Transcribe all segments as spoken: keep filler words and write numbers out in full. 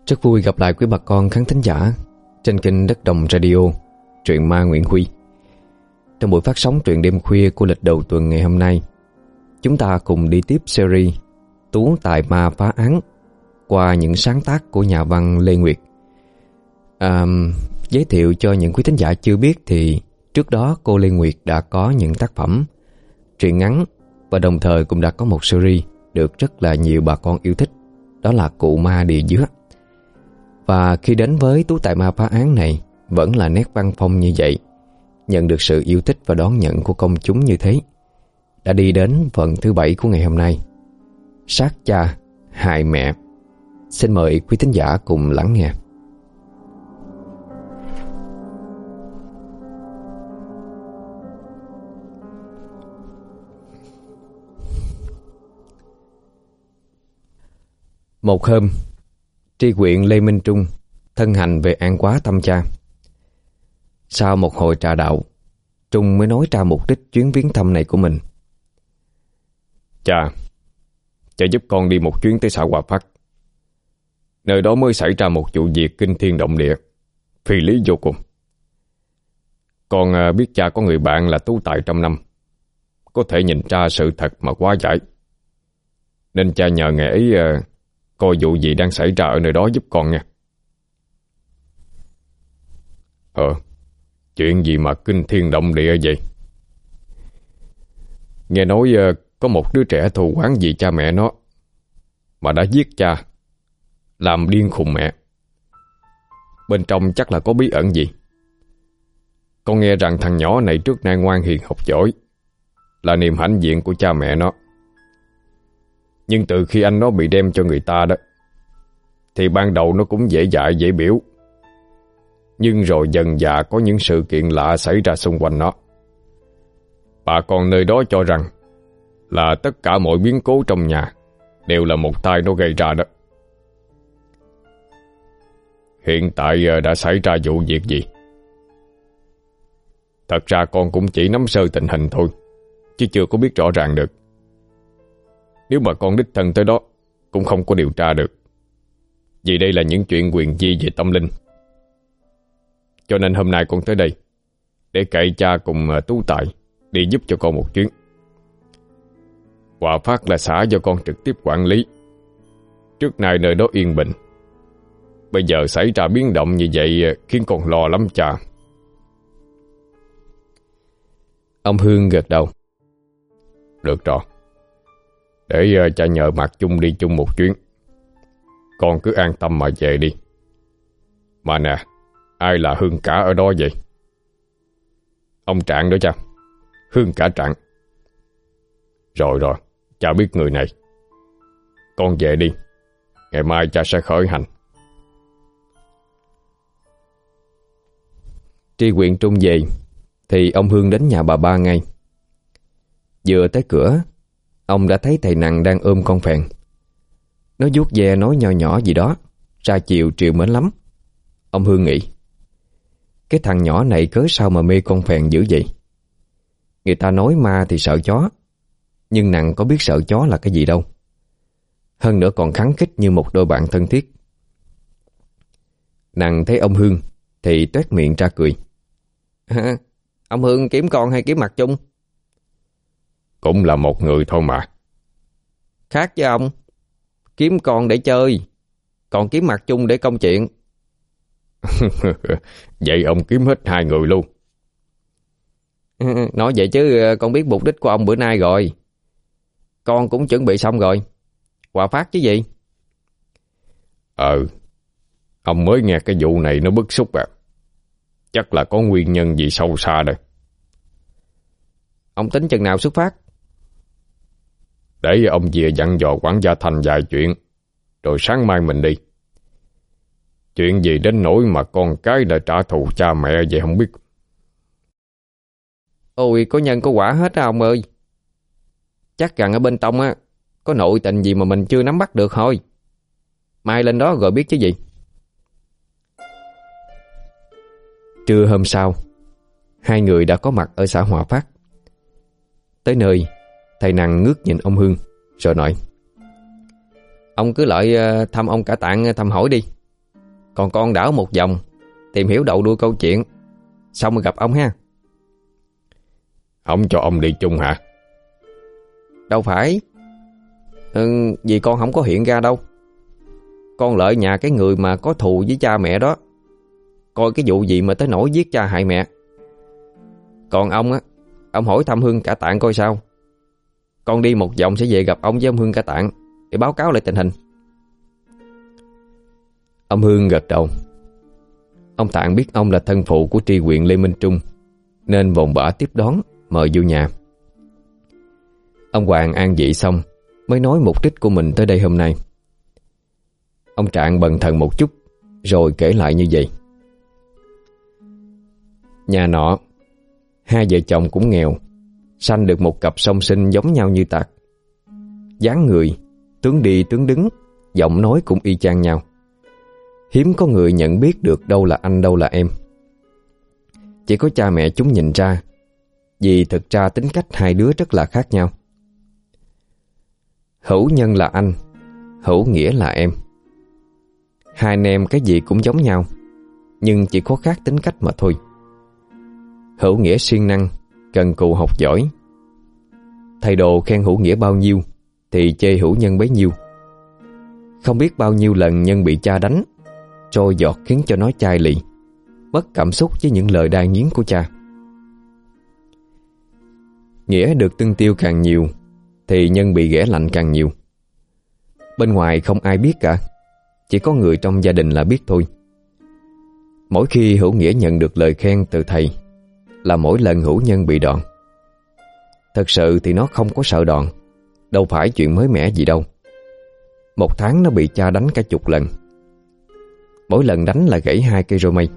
Rất vui gặp lại quý bà con khán thính giả trên kênh Đất Đồng Radio, truyện ma Nguyễn Huy. Trong buổi phát sóng truyện đêm khuya của lịch đầu tuần ngày hôm nay, chúng ta cùng đi tiếp series Tú Tài Ma Phá Án qua những sáng tác của nhà văn Lê Nguyệt. à, Giới thiệu cho những quý thính giả chưa biết thì trước đó cô Lê Nguyệt đã có những tác phẩm truyện ngắn và đồng thời cũng đã có một series được rất là nhiều bà con yêu thích, đó là Cụ Ma Địa Dứa. Và khi đến với Tú Tài Ma Phá Án này vẫn là nét văn phong như vậy, nhận được sự yêu thích và đón nhận của công chúng như thế, đã đi đến phần thứ bảy của ngày hôm nay, Sát Cha Hại Mẹ. Xin mời quý thính giả cùng lắng nghe. Một hôm, tri huyện Lê Minh Trung thân hành về An Quá thăm cha. Sau một hồi trà đạo, Trung mới nói ra mục đích chuyến viếng thăm này của mình. Cha, cha giúp con đi một chuyến tới xã Hòa Phát. Nơi đó mới xảy ra một vụ việc kinh thiên động địa, phi lý vô cùng. Con biết cha có người bạn là tú tài trăm năm, có thể nhìn ra sự thật mà hóa giải, nên cha nhờ ngài ấy coi vụ gì đang xảy ra ở nơi đó giúp con nha. Ờ, chuyện gì mà kinh thiên động địa vậy? Nghe nói có một đứa trẻ thù oán vì cha mẹ nó mà đã giết cha, làm điên khùng mẹ. Bên trong chắc là có bí ẩn gì. Con nghe rằng thằng nhỏ này trước nay ngoan hiền học giỏi, là niềm hãnh diện của cha mẹ nó. Nhưng từ khi anh nó bị đem cho người ta đó, thì ban đầu nó cũng dễ dãi dễ biểu, nhưng rồi dần dà có những sự kiện lạ xảy ra xung quanh nó. Bà con nơi đó cho rằng là tất cả mọi biến cố trong nhà đều là một tay nó gây ra đó. Hiện tại đã xảy ra vụ việc gì? Thật ra con cũng chỉ nắm sơ tình hình thôi, chứ chưa có biết rõ ràng được. Nếu mà con đích thân tới đó cũng không có điều tra được, vì đây là những chuyện quyền di về tâm linh. Cho nên hôm nay con tới đây để cậy cha cùng tú tài đi giúp cho con một chuyến. Hòa Phát là xã do con trực tiếp quản lý. Trước nay nơi đó yên bình, bây giờ xảy ra biến động như vậy khiến con lo lắm cha. Ông Hương gật đầu. Được rồi, để uh, cha nhờ Mạc Chung đi chung một chuyến. Con cứ an tâm mà về đi. Mà nè, ai là Hương cả ở đó vậy? Ông Trạng đó cha, Hương cả Trạng. Rồi rồi, cha biết người này. Con về đi, ngày mai cha sẽ khởi hành. Tri huyện Trung về thì ông Hương đến nhà bà ba ngay. Vừa tới cửa, ông đã thấy thầy Nặng đang ôm con phèn. Nó vuốt ve nói nho nhỏ gì đó, ra chiều triều mến lắm. Ông Hương nghĩ, cái thằng nhỏ này cớ sao mà mê con phèn dữ vậy? Người ta nói ma thì sợ chó, nhưng Nặng có biết sợ chó là cái gì đâu. Hơn nữa còn khắng khích như một đôi bạn thân thiết. Nặng thấy ông Hương thì toét miệng ra cười. À, ông Hương kiếm con hay kiếm Mặt Chung? Cũng là một người thôi mà. Khác với ông, kiếm con để chơi, còn kiếm Mặt Chung để công chuyện. Vậy ông kiếm hết hai người luôn. Nói vậy chứ con biết mục đích của ông bữa nay rồi. Con cũng chuẩn bị xong rồi. Hòa Phát chứ gì? Ờ, ông mới nghe cái vụ này nó bức xúc à. Chắc là có nguyên nhân gì sâu xa đây. Ông tính chừng nào xuất phát? Để ông về dặn dò quản gia Thành vài chuyện, rồi sáng mai mình đi. Chuyện gì đến nỗi mà con cái đã trả thù cha mẹ vậy không biết. Ôi, có nhân có quả hết á ông ơi. Chắc rằng ở bên trong á có nội tình gì mà mình chưa nắm bắt được thôi. Mai lên đó rồi biết chứ gì. Trưa hôm sau, hai người đã có mặt ở xã Hòa Phát. Tới nơi, thầy Nặng ngước nhìn ông Hương rồi nói: Ông cứ lại thăm ông cả Tạng thăm hỏi đi, Còn con đảo một vòng, tìm hiểu đầu đuôi câu chuyện, xong rồi gặp ông ha. Ông cho ông đi chung hả? Đâu phải, ừ, vì con không có hiện ra đâu. Con lợi nhà cái người mà có thù với cha mẹ đó, coi cái vụ gì mà tới nỗi giết cha hại mẹ. Còn ông á, ông hỏi thăm Hương Cả Tạng coi sao. Con đi một vòng sẽ về gặp ông với ông Hương Cả Tạng để báo cáo lại tình hình. Ông Hương gật đầu. Ông Tạng biết ông là thân phụ của tri huyện Lê Minh Trung, nên vội vã tiếp đón, mời vô nhà. Ông Hoàng an vị xong mới nói mục đích của mình tới đây hôm nay. Ông Trạng bần thần một chút rồi kể lại như vậy. Nhà nọ, hai vợ chồng cũng nghèo, sanh được một cặp song sinh giống nhau như tạc. Dáng người, tướng đi tướng đứng, giọng nói cũng y chang nhau. Hiếm có người nhận biết được đâu là anh đâu là em. Chỉ có cha mẹ chúng nhìn ra, vì thực ra tính cách hai đứa rất là khác nhau. Hữu Nhân là anh, Hữu Nghĩa là em. Hai anh em cái gì cũng giống nhau, nhưng chỉ có khác tính cách mà thôi. Hữu Nghĩa siêng năng, cần cù học giỏi. Thầy đồ khen Hữu Nghĩa bao nhiêu thì chê Hữu Nhân bấy nhiêu. Không biết bao nhiêu lần Nhân bị cha đánh, trôi giọt khiến cho nó chai lì, mất cảm xúc với những lời đai nghiến của cha. Nghĩa được tưng tiêu càng nhiều thì Nhân bị ghẻ lạnh càng nhiều. Bên ngoài không ai biết cả, chỉ có người trong gia đình là biết thôi. Mỗi khi Hữu Nghĩa nhận được lời khen từ thầy là mỗi lần Hữu Nhân bị đòn. Thật sự thì nó không có sợ đòn, đâu phải chuyện mới mẻ gì đâu. Một tháng nó bị cha đánh cả chục lần. Mỗi lần đánh là gãy hai cây roi mây.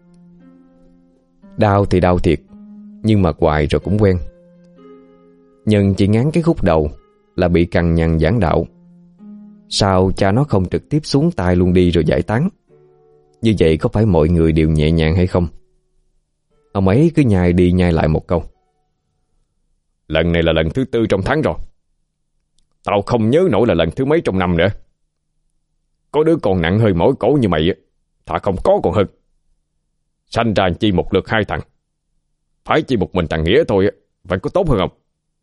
Đau thì đau thiệt, nhưng mà hoài rồi cũng quen. Nhân chỉ ngán cái khúc đầu là bị cằn nhằn giảng đạo. Sao cha nó không trực tiếp xuống tay luôn đi rồi giải tán? Như vậy có phải mọi người đều nhẹ nhàng hay không? Ông ấy cứ nhai đi nhai lại một câu. Lần này là lần thứ tư trong tháng rồi. Tao không nhớ nổi là lần thứ mấy trong năm nữa. Có đứa còn nặng hơi mỏi cổ như mày, thà không có còn hơn. Sanh ra chi một lượt hai thằng, phải chi một mình thằng Nghĩa thôi, phải có tốt hơn không?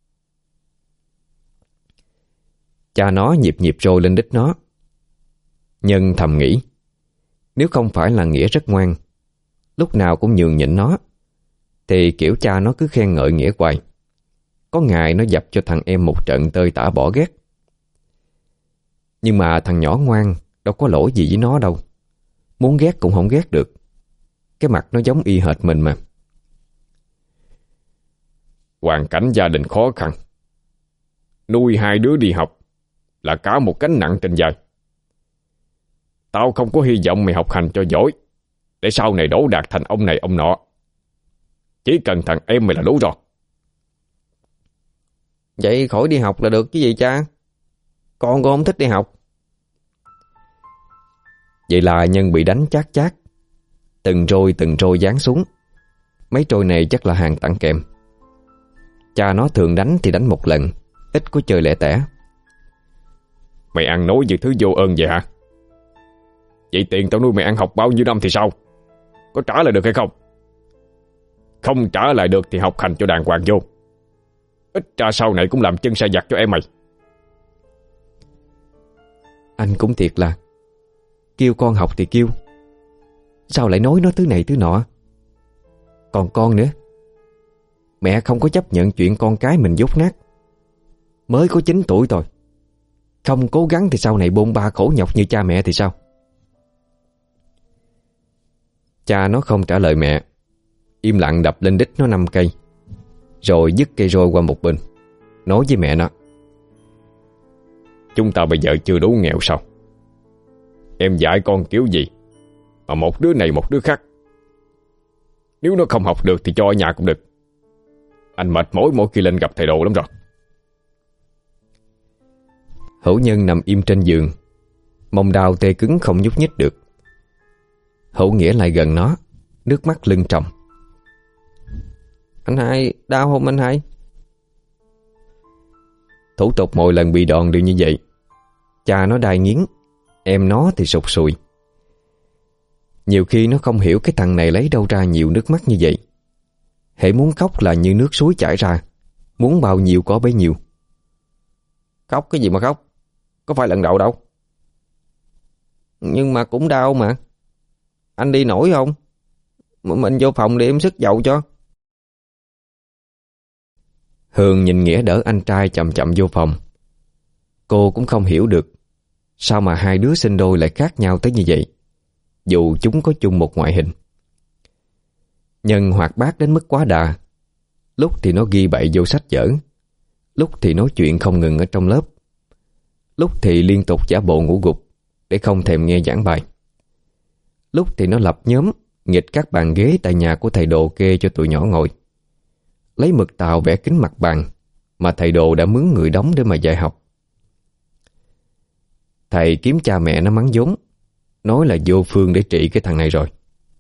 Cha nó nhịp nhịp rồi lên đít nó. Nhân thầm nghĩ, nếu không phải là Nghĩa rất ngoan, lúc nào cũng nhường nhịn nó, thì kiểu cha nó cứ khen ngợi Nghĩa hoài. Có ngày nó dập cho thằng em một trận tơi tả bỏ ghét. Nhưng mà thằng nhỏ ngoan, đâu có lỗi gì với nó đâu. Muốn ghét cũng không ghét được. Cái mặt nó giống y hệt mình mà. Hoàn cảnh gia đình khó khăn, nuôi hai đứa đi học là cả một gánh nặng trên vai. Tao không có hy vọng mày học hành cho giỏi để sau này đỗ đạt thành ông này ông nọ. Chỉ cần thằng em mày là đủ rồi. Vậy khỏi đi học là được chứ gì cha? Con con không thích đi học. Vậy là Nhân bị đánh chát chát, từng trôi từng trôi giáng xuống. Mấy trôi này chắc là hàng tặng kèm. Cha nó thường đánh thì đánh một lần, ít có chơi lẻ tẻ. Mày ăn nói như thứ vô ơn vậy hả? Vậy tiền tao nuôi mày ăn học bao nhiêu năm thì sao? Có trả lại được hay không? Không trả lại được thì học hành cho đàng hoàng vô. Ít ra sau này cũng làm chân sai vặt cho em mày. Anh cũng thiệt là kêu con học thì kêu, sao lại nói nó thứ này thứ nọ. Còn con nữa, mẹ không có chấp nhận chuyện con cái mình dốt nát. Mới có chín tuổi thôi, không cố gắng thì sau này bôn ba khổ nhọc như cha mẹ thì sao? Cha nó không trả lời mẹ, im lặng đập lên đít nó năm cây, rồi dứt cây roi qua một bên, nói với mẹ nó: Chúng ta bây giờ chưa đủ nghèo sao? Em dạy con kiểu gì mà một đứa này một đứa khác? Nếu nó không học được thì cho ở nhà cũng được. Anh mệt mỏi mỗi khi lên gặp thầy đồ lắm rồi. Hữu Nhân nằm im trên giường, mông đau tê cứng không nhúc nhích được. Hữu Nghĩa lại gần nó, nước mắt lưng tròng. Anh hai, đau không anh hai? Thủ tục mỗi lần bị đòn đều như vậy. Cha nó đai nghiến, em nó thì sụt sùi. Nhiều khi nó không hiểu cái thằng này lấy đâu ra nhiều nước mắt như vậy. Hễ muốn khóc là như nước suối chảy ra, muốn bao nhiêu có bấy nhiêu. Khóc cái gì mà khóc, có phải lần đầu đâu. Nhưng mà cũng đau mà. Anh đi nổi không? Mình vô phòng để em sức dầu cho. Hương nhìn Nghĩa đỡ anh trai chậm chậm vô phòng. Cô cũng không hiểu được sao mà hai đứa sinh đôi lại khác nhau tới như vậy, dù chúng có chung một ngoại hình. Nhân hoạt bát đến mức quá đà. Lúc thì nó ghi bậy vô sách vở, lúc thì nói chuyện không ngừng ở trong lớp, lúc thì liên tục giả bộ ngủ gục để không thèm nghe giảng bài. Lúc thì nó lập nhóm nghịch các bàn ghế tại nhà của thầy Đồ kê cho tụi nhỏ ngồi, lấy mực tàu vẽ kính mặt bàn mà thầy Đồ đã mướn người đóng để mà dạy học. Thầy kiếm cha mẹ nó mắng vốn, nói là vô phương để trị cái thằng này rồi.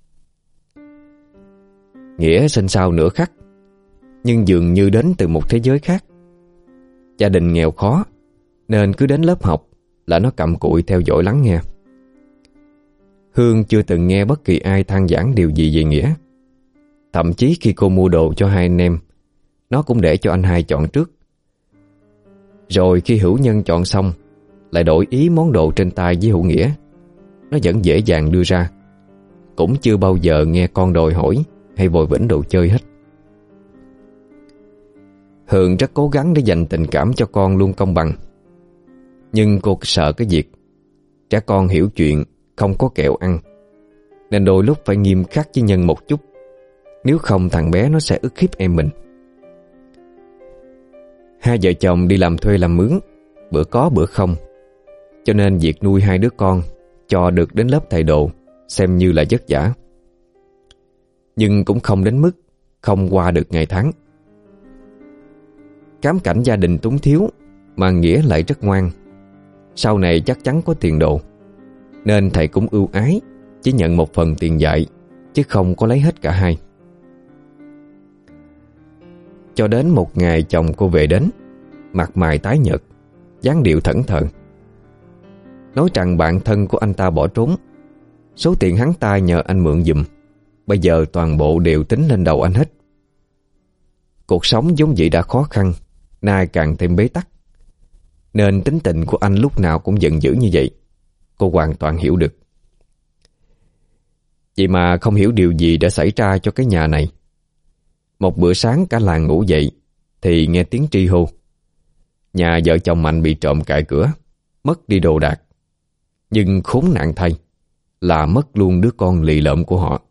Nghĩa sinh sau nửa khắc, nhưng dường như đến từ một thế giới khác. Gia đình nghèo khó, nên cứ đến lớp học là nó cặm cụi theo dõi lắng nghe. Hương chưa từng nghe bất kỳ ai than vãn điều gì về Nghĩa. Thậm chí khi cô mua đồ cho hai anh em, nó cũng để cho anh hai chọn trước. Rồi khi Hữu Nhân chọn xong, lại đổi ý món đồ trên tay với Hữu Nghĩa. Nó vẫn dễ dàng đưa ra, cũng chưa bao giờ nghe con đòi hỏi hay vội vĩnh đồ chơi hết. Hương rất cố gắng để dành tình cảm cho con luôn công bằng. Nhưng cô sợ cái việc trẻ con hiểu chuyện không có kẹo ăn, nên đôi lúc phải nghiêm khắc với Nhân một chút, nếu không thằng bé nó sẽ ức hiếp em mình. Hai vợ chồng đi làm thuê làm mướn, bữa có bữa không, cho nên việc nuôi hai đứa con cho được đến lớp thầy Đồ xem như là vất vả. Nhưng cũng không đến mức không qua được ngày tháng. Cám cảnh gia đình túng thiếu mà Nghĩa lại rất ngoan, sau này chắc chắn có tiền đồ, nên thầy cũng ưu ái chỉ nhận một phần tiền dạy, chứ không có lấy hết cả hai. Cho đến một ngày chồng cô về đến, mặt mày tái nhợt, dáng điệu thẫn thờ, nói rằng bạn thân của anh ta bỏ trốn. Số tiền hắn ta nhờ anh mượn giùm bây giờ toàn bộ đều tính lên đầu anh hết. Cuộc sống vốn dĩ đã khó khăn, nay càng thêm bế tắc, nên tính tình của anh lúc nào cũng giận dữ như vậy. Cô hoàn toàn hiểu được. Vậy mà không hiểu điều gì đã xảy ra cho cái nhà này. Một bữa sáng cả làng ngủ dậy thì nghe tiếng tri hô. Nhà vợ chồng Mạnh bị trộm cại cửa, mất đi đồ đạc. Nhưng khốn nạn thay là mất luôn đứa con lì lợm của họ.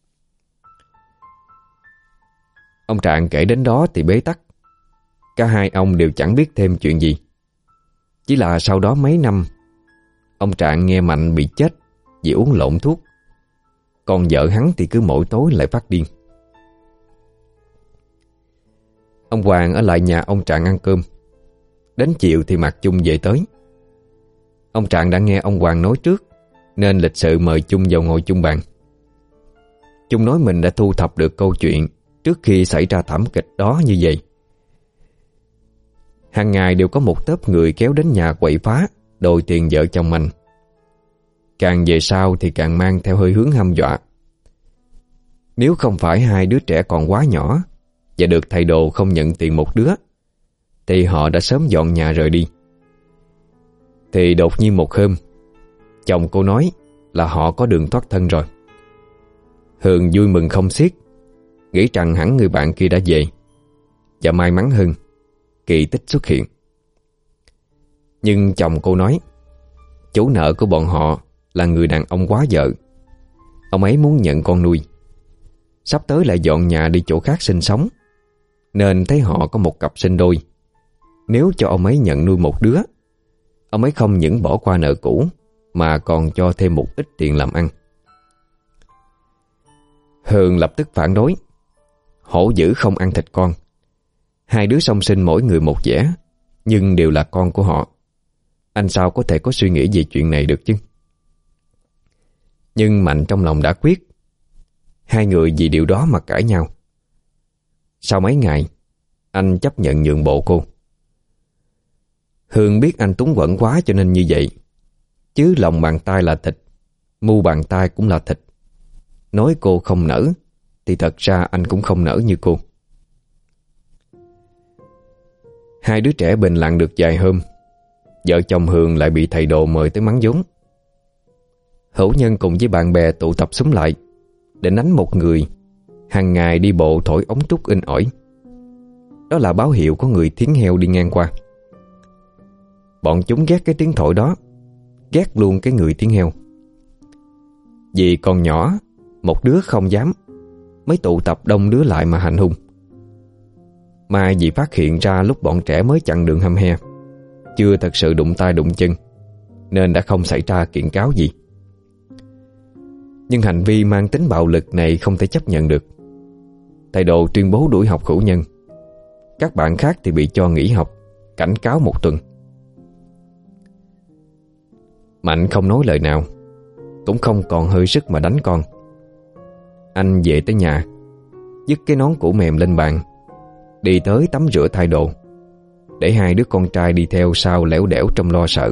Ông Trạng kể đến đó thì bế tắc. Cả hai ông đều chẳng biết thêm chuyện gì. Chỉ là sau đó mấy năm, ông Trạng nghe Mạnh bị chết vì uống lộn thuốc, còn vợ hắn thì cứ mỗi tối lại phát điên. Ông Hoàng ở lại nhà ông Trạng ăn cơm. Đến chiều thì Mạc Chung về tới. Ông Trạng đã nghe ông Hoàng nói trước, nên lịch sự mời Chung vào ngồi chung bàn. Chung nói mình đã thu thập được câu chuyện trước khi xảy ra thảm kịch đó như vậy. Hàng ngày đều có một tớp người kéo đến nhà quậy phá, đòi tiền vợ chồng mình. Càng về sau thì càng mang theo hơi hướng hăm dọa. Nếu không phải hai đứa trẻ còn quá nhỏ và được thầy Đồ không nhận tiền một đứa, thì họ đã sớm dọn nhà rời đi. Thì đột nhiên một hôm, chồng cô nói là họ có đường thoát thân rồi. Hường vui mừng không xiết, nghĩ rằng hẳn người bạn kia đã về. Và may mắn hơn, kỳ tích xuất hiện. Nhưng chồng cô nói chủ nợ của bọn họ là người đàn ông quá vợ. Ông ấy muốn nhận con nuôi, sắp tới lại dọn nhà đi chỗ khác sinh sống, nên thấy họ có một cặp sinh đôi. Nếu cho ông ấy nhận nuôi một đứa, ông ấy không những bỏ qua nợ cũ mà còn cho thêm một ít tiền làm ăn. Hường lập tức phản đối. Hổ dữ không ăn thịt con. Hai đứa song sinh mỗi người một vẻ, nhưng đều là con của họ. Anh sao có thể có suy nghĩ về chuyện này được chứ? Nhưng Mạnh trong lòng đã quyết. Hai người vì điều đó mà cãi nhau. Sau mấy ngày, anh chấp nhận nhượng bộ cô. Hương biết anh túng quẫn quá cho nên như vậy. Chứ lòng bàn tay là thịt, mu bàn tay cũng là thịt, nói cô không nỡ thì thật ra anh cũng không nỡ như cô. Hai đứa trẻ bình lặng được vài hôm, vợ chồng Hường lại bị thầy Đồ mời tới mắng vốn. Hữu Nhân cùng với bạn bè tụ tập xúm lại để nánh một người hàng ngày đi bộ thổi ống trúc in ỏi. Đó là báo hiệu có người thiến heo đi ngang qua. Bọn chúng ghét cái tiếng thổi đó, ghét luôn cái người thiến heo. Vì còn nhỏ, một đứa không dám, mới tụ tập đông đứa lại mà hành hung. Mai vì phát hiện ra lúc bọn trẻ mới chặn đường hăm he, chưa thật sự đụng tay đụng chân, nên đã không xảy ra kiện cáo gì. Nhưng hành vi mang tính bạo lực này không thể chấp nhận được. Thầy Đồ tuyên bố đuổi học Hữu Nhân. Các bạn khác thì bị cho nghỉ học, cảnh cáo một tuần. Mạnh không nói lời nào, cũng không còn hơi sức mà đánh con. Anh về tới nhà, dứt cái nón cũ mềm lên bàn, đi tới tắm rửa thay đồ, để hai đứa con trai đi theo sau lẻo đẻo trong lo sợ.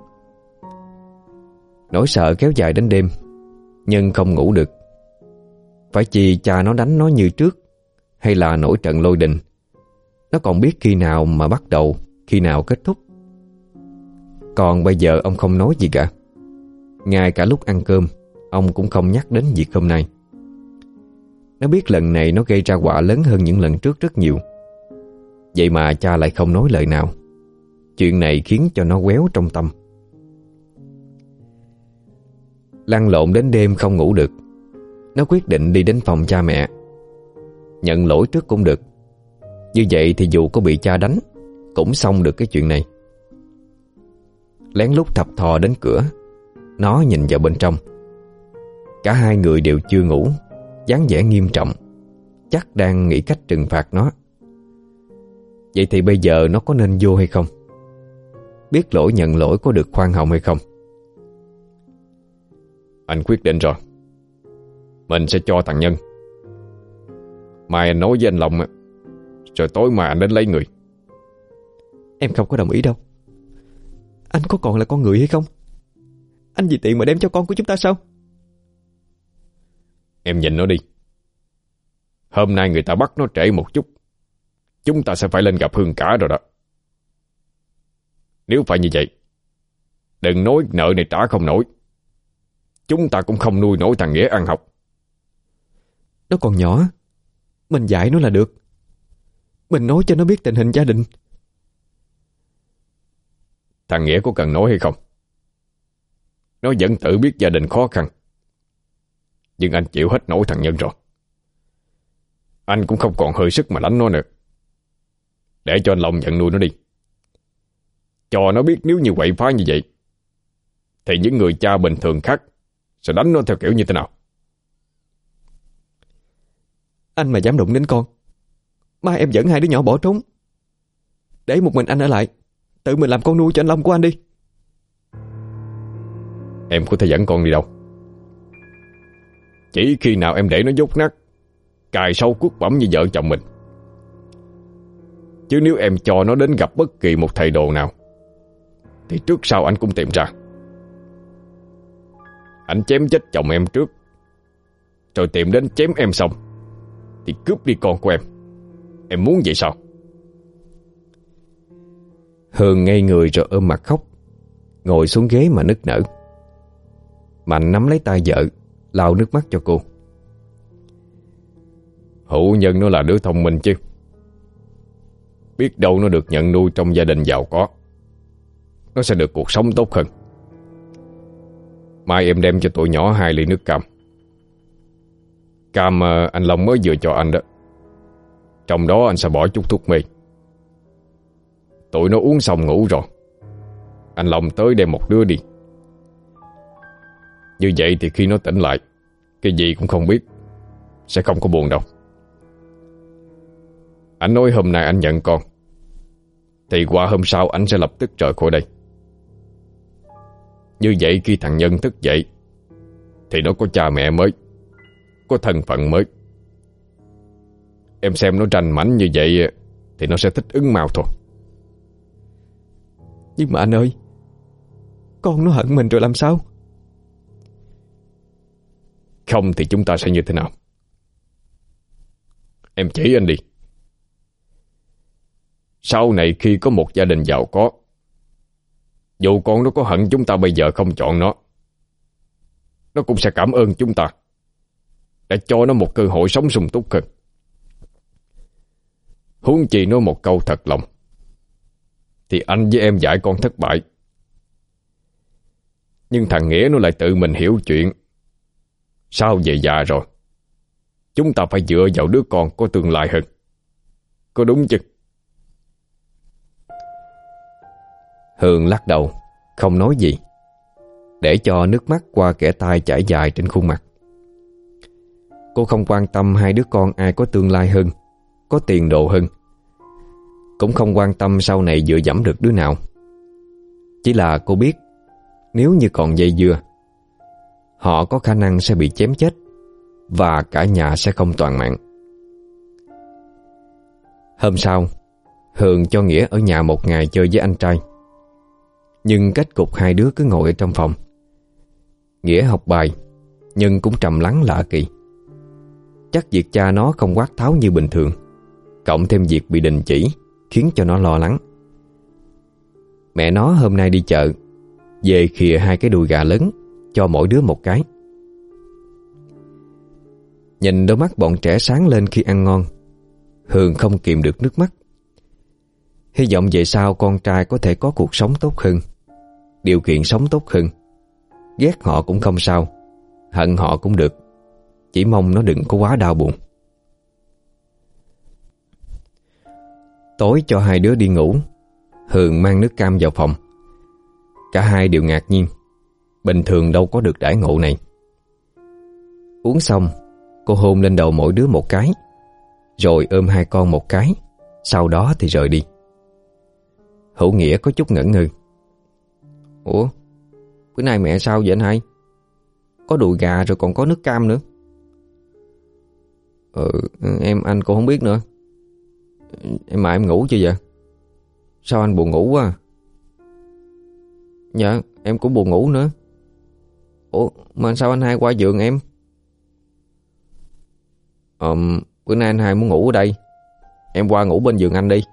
Nỗi sợ kéo dài đến đêm, nhưng không ngủ được. Phải chi cha nó đánh nó như trước, hay là nổi trận lôi đình, nó còn biết khi nào mà bắt đầu, khi nào kết thúc. Còn bây giờ ông không nói gì cả. Ngay cả lúc ăn cơm, ông cũng không nhắc đến việc hôm nay. Nó biết lần này nó gây ra họa lớn hơn những lần trước rất nhiều. Vậy mà cha lại không nói lời nào. Chuyện này khiến cho nó quéo trong tâm. Lăn lộn đến đêm không ngủ được, nó quyết định đi đến phòng cha mẹ. Nhận lỗi trước cũng được. Như vậy thì dù có bị cha đánh, cũng xong được cái chuyện này. Lén lút thập thò đến cửa, nó nhìn vào bên trong. Cả hai người đều chưa ngủ, dáng vẻ nghiêm trọng, chắc đang nghĩ cách trừng phạt nó. Vậy thì bây giờ nó có nên vô hay không? Biết lỗi nhận lỗi có được khoan hồng hay không? Anh quyết định rồi. Mình sẽ cho thằng Nhân. Mai anh nói với anh Long, rồi tối mai anh đến lấy người. Em không có đồng ý đâu. Anh có còn là con người hay không? Anh vì tiện mà đem cho con của chúng ta sao? Em nhìn nó đi. Hôm nay người ta bắt nó trễ một chút, chúng ta sẽ phải lên gặp Hương cả rồi đó. Nếu phải như vậy, đừng nói nợ này trả không nổi. Chúng ta cũng không nuôi nổi thằng Nghĩa ăn học. Nó còn nhỏ, mình dạy nó là được. Mình nói cho nó biết tình hình gia đình. Thằng Nghĩa có cần nói hay không? Nó vẫn tự biết gia đình khó khăn. Nhưng anh chịu hết nổi thằng Nhân rồi. Anh cũng không còn hơi sức mà đánh nó nữa. Để cho anh Long nhận nuôi nó đi. Cho nó biết nếu như quậy phá như vậy thì những người cha bình thường khác sẽ đánh nó theo kiểu như thế nào. Anh mà dám đụng đến con, mai em dẫn hai đứa nhỏ bỏ trốn. Để một mình anh ở lại, tự mình làm con nuôi cho anh Long của anh đi. Em có thể dẫn con đi đâu? Chỉ khi nào em để nó dốt nát, cài sâu cuốc bẩm như vợ chồng mình. Chứ nếu em cho nó đến gặp bất kỳ một thầy đồ nào thì trước sau anh cũng tìm ra. Anh chém chết chồng em trước, rồi tìm đến chém em xong thì cướp đi con của em. Em muốn vậy sao? Hường ngây người rồi ôm mặt khóc, ngồi xuống ghế mà nức nở. Mạnh nắm lấy tay vợ, lau nước mắt cho cô. Hữu Nhân nó là đứa thông minh chứ. Biết đâu nó được nhận nuôi trong gia đình giàu có, nó sẽ được cuộc sống tốt hơn. Mai em đem cho tụi nhỏ hai ly nước cam. Cam anh Long mới vừa cho anh đó. Trong đó anh sẽ bỏ chút thuốc mê. Tụi nó uống xong ngủ rồi, anh Long tới đem một đứa đi. Như vậy thì khi nó tỉnh lại, cái gì cũng không biết, sẽ không có buồn đâu. Anh nói hôm nay anh nhận con, thì qua hôm sau anh sẽ lập tức rời khỏi đây. Như vậy khi thằng Nhân thức dậy thì nó có cha mẹ mới, có thân phận mới. Em xem nó rành mảnh như vậy thì nó sẽ thích ứng mau thôi. Nhưng mà anh ơi, con nó hận mình rồi làm sao? Không thì chúng ta sẽ như thế nào? Em chỉ anh đi. Sau này khi có một gia đình giàu có, dù con nó có hận chúng ta bây giờ không chọn nó, nó cũng sẽ cảm ơn chúng ta đã cho nó một cơ hội sống sung túc hơn. Huống chi nó một câu thật lòng thì anh với em dạy con thất bại. Nhưng thằng Nghĩa nó lại tự mình hiểu chuyện. Sau về già rồi, chúng ta phải dựa vào đứa con có tương lai hơn. Có đúng chứ? Hương lắc đầu, không nói gì, để cho nước mắt qua kẽ tai chảy dài trên khuôn mặt. Cô không quan tâm hai đứa con ai có tương lai hơn, có tiền đồ hơn. Cũng không quan tâm sau này dựa dẫm được đứa nào. Chỉ là cô biết nếu như còn dây dưa, họ có khả năng sẽ bị chém chết, và cả nhà sẽ không toàn mạng. Hôm sau, Hường cho Nghĩa ở nhà một ngày chơi với anh trai. Nhưng kết cục hai đứa cứ ngồi ở trong phòng. Nghĩa học bài, nhưng cũng trầm lắng lạ kỳ. Chắc việc cha nó không quát tháo như bình thường, cộng thêm việc bị đình chỉ, khiến cho nó lo lắng. Mẹ nó hôm nay đi chợ, về khìa hai cái đùi gà lớn, cho mỗi đứa một cái. Nhìn đôi mắt bọn trẻ sáng lên khi ăn ngon, Hường không kìm được nước mắt. Hy vọng về sau con trai có thể có cuộc sống tốt hơn, điều kiện sống tốt hơn. Ghét họ cũng không sao, hận họ cũng được, chỉ mong nó đừng có quá đau buồn. Tối cho hai đứa đi ngủ, Hường mang nước cam vào phòng. Cả hai đều ngạc nhiên, bình thường đâu có được đãi ngộ này. Uống xong, cô hôn lên đầu mỗi đứa một cái, rồi ôm hai con một cái, sau đó thì rời đi. Hữu Nghĩa có chút ngẩn ngơ. Ủa, bữa nay mẹ sao vậy anh hai? Có đùi gà rồi còn có nước cam nữa. Ừ, em anh cũng không biết nữa. Em mà em ngủ chưa vậy? Sao anh buồn ngủ quá à? Dạ, em cũng buồn ngủ nữa. Ủa, mà sao anh hai qua giường em? Ờ, bữa nay anh hai muốn ngủ ở đây, em qua ngủ bên giường anh đi.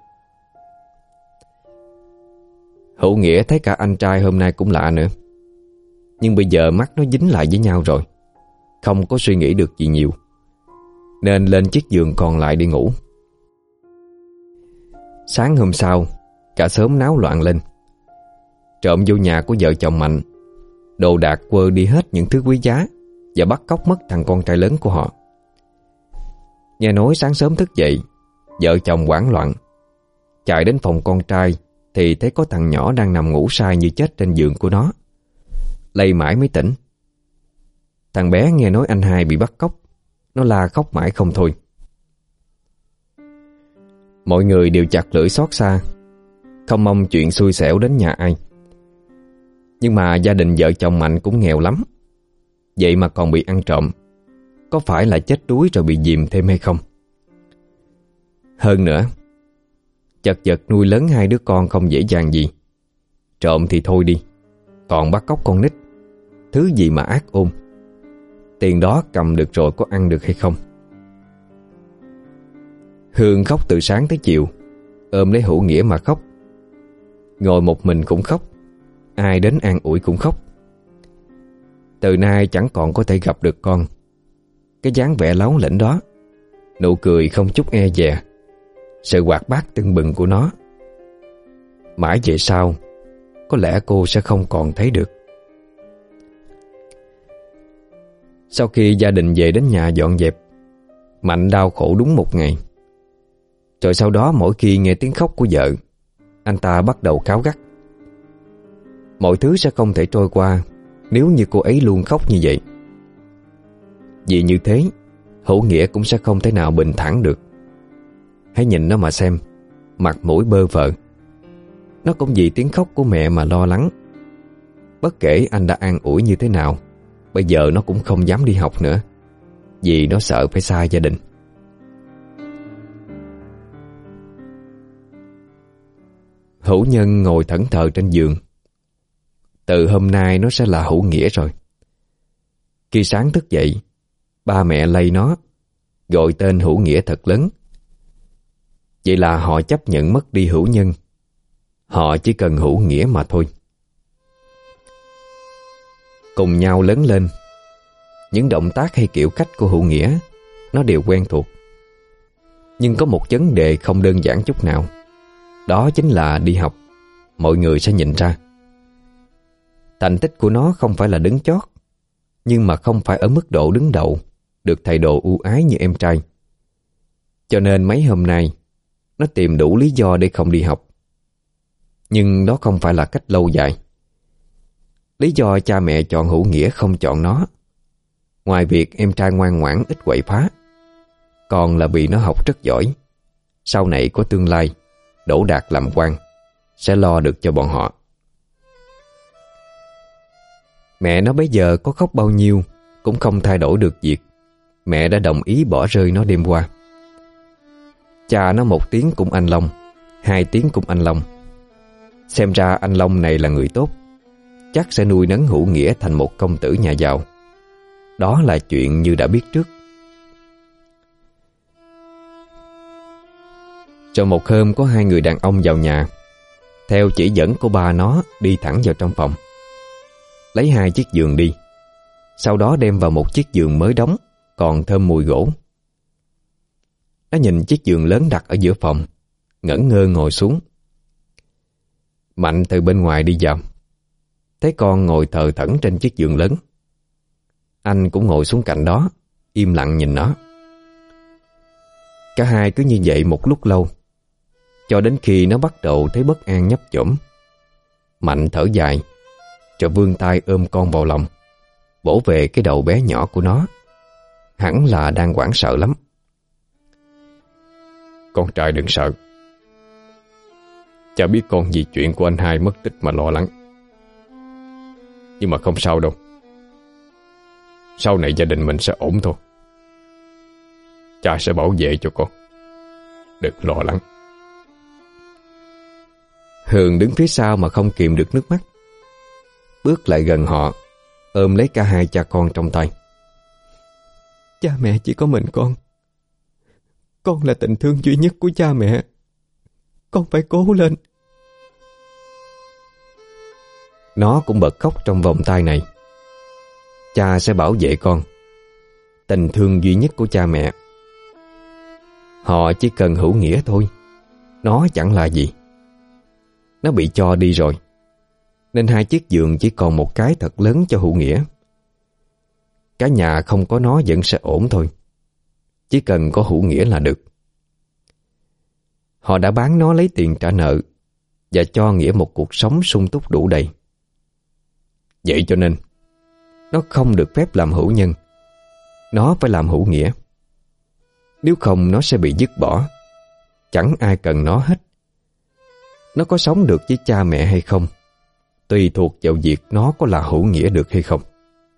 Hữu Nghĩa thấy cả anh trai hôm nay cũng lạ nữa. Nhưng bây giờ mắt nó dính lại với nhau rồi, không có suy nghĩ được gì nhiều, nên lên chiếc giường còn lại đi ngủ. Sáng hôm sau, cả xóm náo loạn lên. Trộm vô nhà của vợ chồng Mạnh, đồ đạc quơ đi hết những thứ quý giá, và bắt cóc mất thằng con trai lớn của họ. Nghe nói sáng sớm thức dậy, vợ chồng hoảng loạn, chạy đến phòng con trai thì thấy có thằng nhỏ đang nằm ngủ say như chết trên giường của nó. Lay mãi mới tỉnh. Thằng bé nghe nói anh hai bị bắt cóc, nó la khóc mãi không thôi. Mọi người đều chặt lưỡi xót xa, không mong chuyện xui xẻo đến nhà ai. Nhưng mà gia đình vợ chồng Mạnh cũng nghèo lắm, vậy mà còn bị ăn trộm, có phải là chết đuối rồi bị dìm thêm hay không? Hơn nữa, chật vật nuôi lớn hai đứa con không dễ dàng gì. Trộm thì thôi đi, còn bắt cóc con nít, thứ gì mà ác ôn. Tiền đó cầm được rồi có ăn được hay không? Hương khóc từ sáng tới chiều, ôm lấy Hữu Nghĩa mà khóc. Ngồi một mình cũng khóc, ai đến an ủi cũng khóc. Từ nay chẳng còn có thể gặp được con. Cái dáng vẻ láu lỉnh đó, nụ cười không chút e dè, sự hoạt bát tưng bừng của nó, mãi về sau có lẽ cô sẽ không còn thấy được. Sau khi gia đình về đến nhà dọn dẹp, Mạnh đau khổ đúng một ngày. Rồi sau đó mỗi khi nghe tiếng khóc của vợ, anh ta bắt đầu cáu gắt. Mọi thứ sẽ không thể trôi qua nếu như cô ấy luôn khóc như vậy. Vì như thế, Hữu Nghĩa cũng sẽ không thể nào bình thản được. Hãy nhìn nó mà xem, mặt mũi bơ vơ. Nó cũng vì tiếng khóc của mẹ mà lo lắng. Bất kể anh đã an ủi như thế nào, bây giờ nó cũng không dám đi học nữa, vì nó sợ phải xa gia đình. Hữu Nhân ngồi thẫn thờ trên giường. Từ hôm nay nó sẽ là Hữu Nghĩa rồi. Khi sáng thức dậy, ba mẹ lay nó, gọi tên Hữu Nghĩa thật lớn. Vậy là họ chấp nhận mất đi hữu nhân. Họ chỉ cần hữu nghĩa mà thôi. Cùng nhau lớn lên, những động tác hay kiểu cách của Hữu Nghĩa nó đều quen thuộc. Nhưng có một vấn đề không đơn giản chút nào. Đó chính là đi học, mọi người sẽ nhìn ra. Thành tích của nó không phải là đứng chót, nhưng mà không phải ở mức độ đứng đầu, được thầy đồ ưu ái như em trai. Cho nên mấy hôm nay nó tìm đủ lý do để không đi học. Nhưng đó không phải là cách lâu dài. Lý do cha mẹ chọn Hữu Nghĩa không chọn nó, ngoài việc em trai ngoan ngoãn ít quậy phá, còn là vì nó học rất giỏi, sau này có tương lai, đỗ đạt làm quan, sẽ lo được cho bọn họ. Mẹ nó bây giờ có khóc bao nhiêu cũng không thay đổi được việc mẹ đã đồng ý bỏ rơi nó đêm qua. Cha nó một tiếng cũng anh Long, hai tiếng cũng anh Long. Xem ra anh Long này là người tốt, chắc sẽ nuôi nấng Hữu Nghĩa thành một công tử nhà giàu. Đó là chuyện như đã biết trước. Rồi một hôm có hai người đàn ông vào nhà, theo chỉ dẫn của ba nó đi thẳng vào trong phòng, lấy hai chiếc giường đi, sau đó đem vào một chiếc giường mới đóng, còn thơm mùi gỗ. Nó nhìn chiếc giường lớn đặt ở giữa phòng, ngẩn ngơ ngồi xuống. Mạnh từ bên ngoài đi vào, thấy con ngồi thờ thẫn trên chiếc giường lớn. Anh cũng ngồi xuống cạnh đó, im lặng nhìn nó. Cả hai cứ như vậy một lúc lâu, cho đến khi nó bắt đầu thấy bất an nhấp nhổm. Mạnh thở dài, rồi vươn tay ôm con vào lòng, vỗ về cái đầu bé nhỏ của nó. Hẳn là đang hoảng sợ lắm. Con trai đừng sợ. Cha biết con vì chuyện của anh hai mất tích mà lo lắng, nhưng mà không sao đâu. Sau này gia đình mình sẽ ổn thôi. Cha sẽ bảo vệ cho con, đừng lo lắng. Hường đứng phía sau mà không kìm được nước mắt, bước lại gần họ, ôm lấy cả hai cha con trong tay. Cha mẹ chỉ có mình con. Con là tình thương duy nhất của cha mẹ. Con phải cố lên. Nó cũng bật khóc trong vòng tay này. Cha sẽ bảo vệ con, tình thương duy nhất của cha mẹ. Họ chỉ cần Hữu Nghĩa thôi, nó chẳng là gì. Nó bị cho đi rồi, nên hai chiếc giường chỉ còn một cái thật lớn cho Hữu Nghĩa. Cả nhà không có nó vẫn sẽ ổn thôi, chỉ cần có Hữu Nghĩa là được. Họ đã bán nó lấy tiền trả nợ và cho Nghĩa một cuộc sống sung túc đủ đầy. Vậy cho nên nó không được phép làm hữu nhân, nó phải làm Hữu Nghĩa. Nếu không nó sẽ bị dứt bỏ, chẳng ai cần nó hết. Nó có sống được với cha mẹ hay không tùy thuộc vào việc nó có là Hữu Nghĩa được hay không.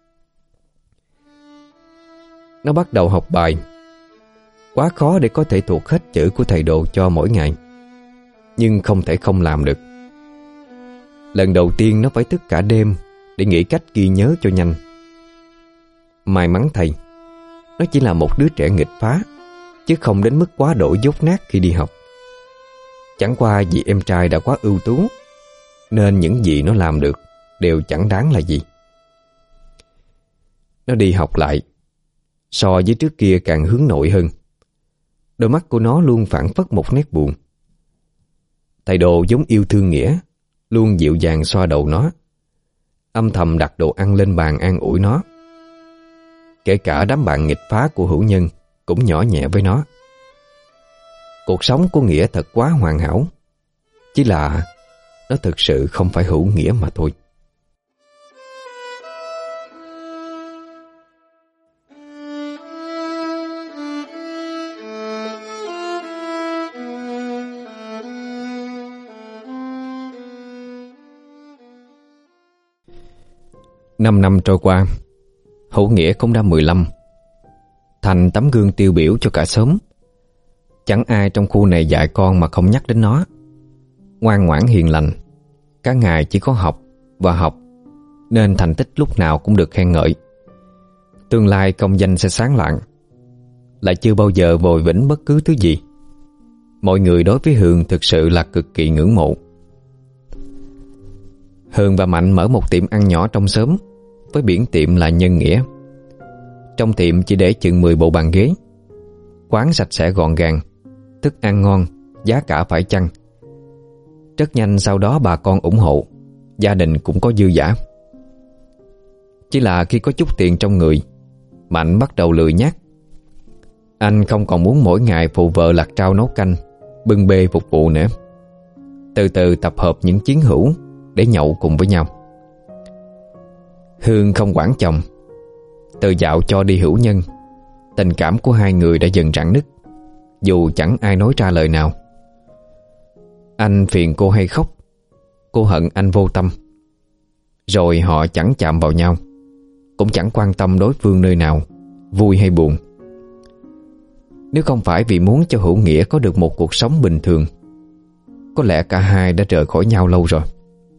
Nó bắt đầu học bài. Quá khó để có thể thuộc hết chữ của thầy đồ cho mỗi ngày, nhưng không thể không làm được. Lần đầu tiên nó phải thức cả đêm để nghĩ cách ghi nhớ cho nhanh. May mắn thầy, nó chỉ là một đứa trẻ nghịch phá, chứ không đến mức quá độ dốt nát khi đi học. Chẳng qua vì em trai đã quá ưu tú, nên những gì nó làm được đều chẳng đáng là gì. Nó đi học lại, so với trước kia càng hướng nội hơn. Đôi mắt của nó luôn phảng phất một nét buồn. Thầy đồ giống yêu thương Nghĩa, luôn dịu dàng xoa đầu nó, âm thầm đặt đồ ăn lên bàn an ủi nó. Kể cả đám bạn nghịch phá của Hữu Nhân cũng nhỏ nhẹ với nó. Cuộc sống của Nghĩa thật quá hoàn hảo, chỉ là nó thực sự không phải Hữu Nghĩa mà thôi. Năm năm trôi qua, Hữu Nghĩa cũng đã mười lăm, thành tấm gương tiêu biểu cho cả xóm. Chẳng ai trong khu này dạy con mà không nhắc đến nó. Ngoan ngoãn hiền lành, cả ngày chỉ có học và học, nên thành tích lúc nào cũng được khen ngợi. Tương lai công danh sẽ sáng lạng, lại chưa bao giờ vội vĩnh bất cứ thứ gì. Mọi người đối với Hương thực sự là cực kỳ ngưỡng mộ. Hương và Mạnh mở một tiệm ăn nhỏ trong xóm với biển tiệm là Nhân Nghĩa. Trong tiệm chỉ để chừng mười bộ bàn ghế. Quán sạch sẽ gọn gàng, thức ăn ngon, giá cả phải chăng. Rất nhanh sau đó bà con ủng hộ, gia đình cũng có dư dả. Chỉ là khi có chút tiền trong người, Mạnh bắt đầu lười nhác. Anh không còn muốn mỗi ngày phụ vợ lặt rau nấu canh, bưng bê phục vụ nữa. Từ từ tập hợp những chiến hữu để nhậu cùng với nhau. Hương không quản chồng. Từ dạo cho đi hữu nhân, tình cảm của hai người đã dần rạn nứt, dù chẳng ai nói ra lời nào. Anh phiền cô hay khóc, cô hận anh vô tâm. Rồi họ chẳng chạm vào nhau, cũng chẳng quan tâm đối phương nơi nào, vui hay buồn. Nếu không phải vì muốn cho Hữu Nghĩa có được một cuộc sống bình thường, có lẽ cả hai đã rời khỏi nhau lâu rồi.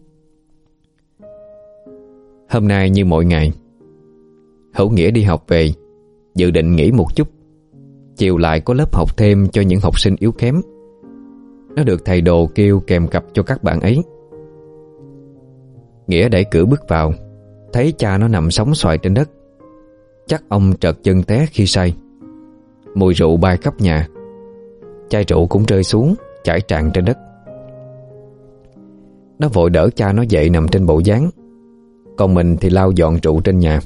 Hôm nay như mọi ngày, Hữu Nghĩa đi học về, dự định nghỉ một chút, chiều lại có lớp học thêm cho những học sinh yếu kém. Nó được thầy đồ kêu kèm cặp cho các bạn ấy. Nghĩa đẩy cửa bước vào, thấy cha nó nằm sóng xoài trên đất. Chắc ông trật chân té khi say. Mùi rượu bay khắp nhà. Chai rượu cũng rơi xuống, chảy tràn trên đất. Nó vội đỡ cha nó dậy nằm trên bộ dáng, còn mình thì lau dọn rượu trên nhà.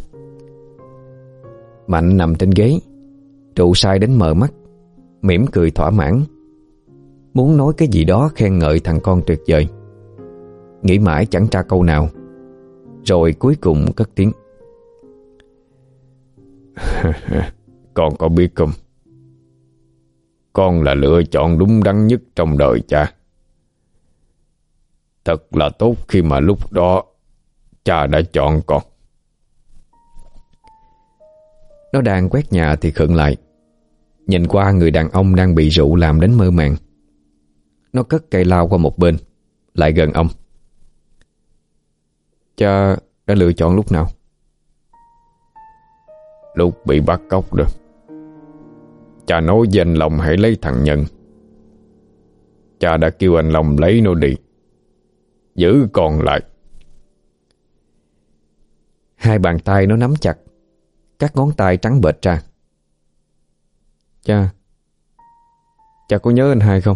Mạnh nằm trên ghế, rượu say đến mờ mắt, mỉm cười thỏa mãn, muốn nói cái gì đó khen ngợi thằng con tuyệt vời. Nghĩ mãi chẳng ra câu nào, rồi cuối cùng cất tiếng. Con có biết không, con là lựa chọn đúng đắn nhất trong đời cha. Thật là tốt khi mà lúc đó cha đã chọn con. Nó đang quét nhà thì khựng lại, nhìn qua người đàn ông đang bị rượu làm đến mơ màng. Nó cất cây lao qua một bên, lại gần ông. Cha đã lựa chọn lúc nào? Lúc bị bắt cóc được. Cha nói với anh Long hãy lấy thằng Nhân. Cha đã kêu anh Long lấy nó đi, giữ con lại. Hai bàn tay nó nắm chặt, các ngón tay trắng bệch ra. Cha Cha có nhớ anh hai không?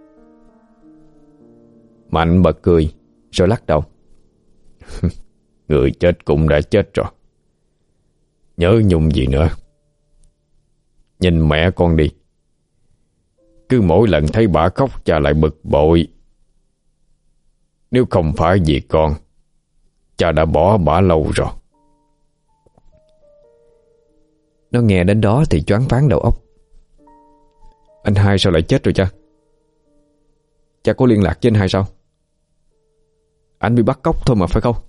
Mạnh bật cười rồi lắc đầu. Người chết cũng đã chết rồi, nhớ nhung gì nữa. Nhìn mẹ con đi, cứ mỗi lần thấy bà khóc cha lại bực bội. Nếu không phải vì con, cha đã bỏ bà lâu rồi. Nó nghe đến đó thì choáng váng đầu óc. Anh hai sao lại chết rồi cha? Cha có liên lạc với anh hai sao? Anh bị bắt cóc thôi mà phải không?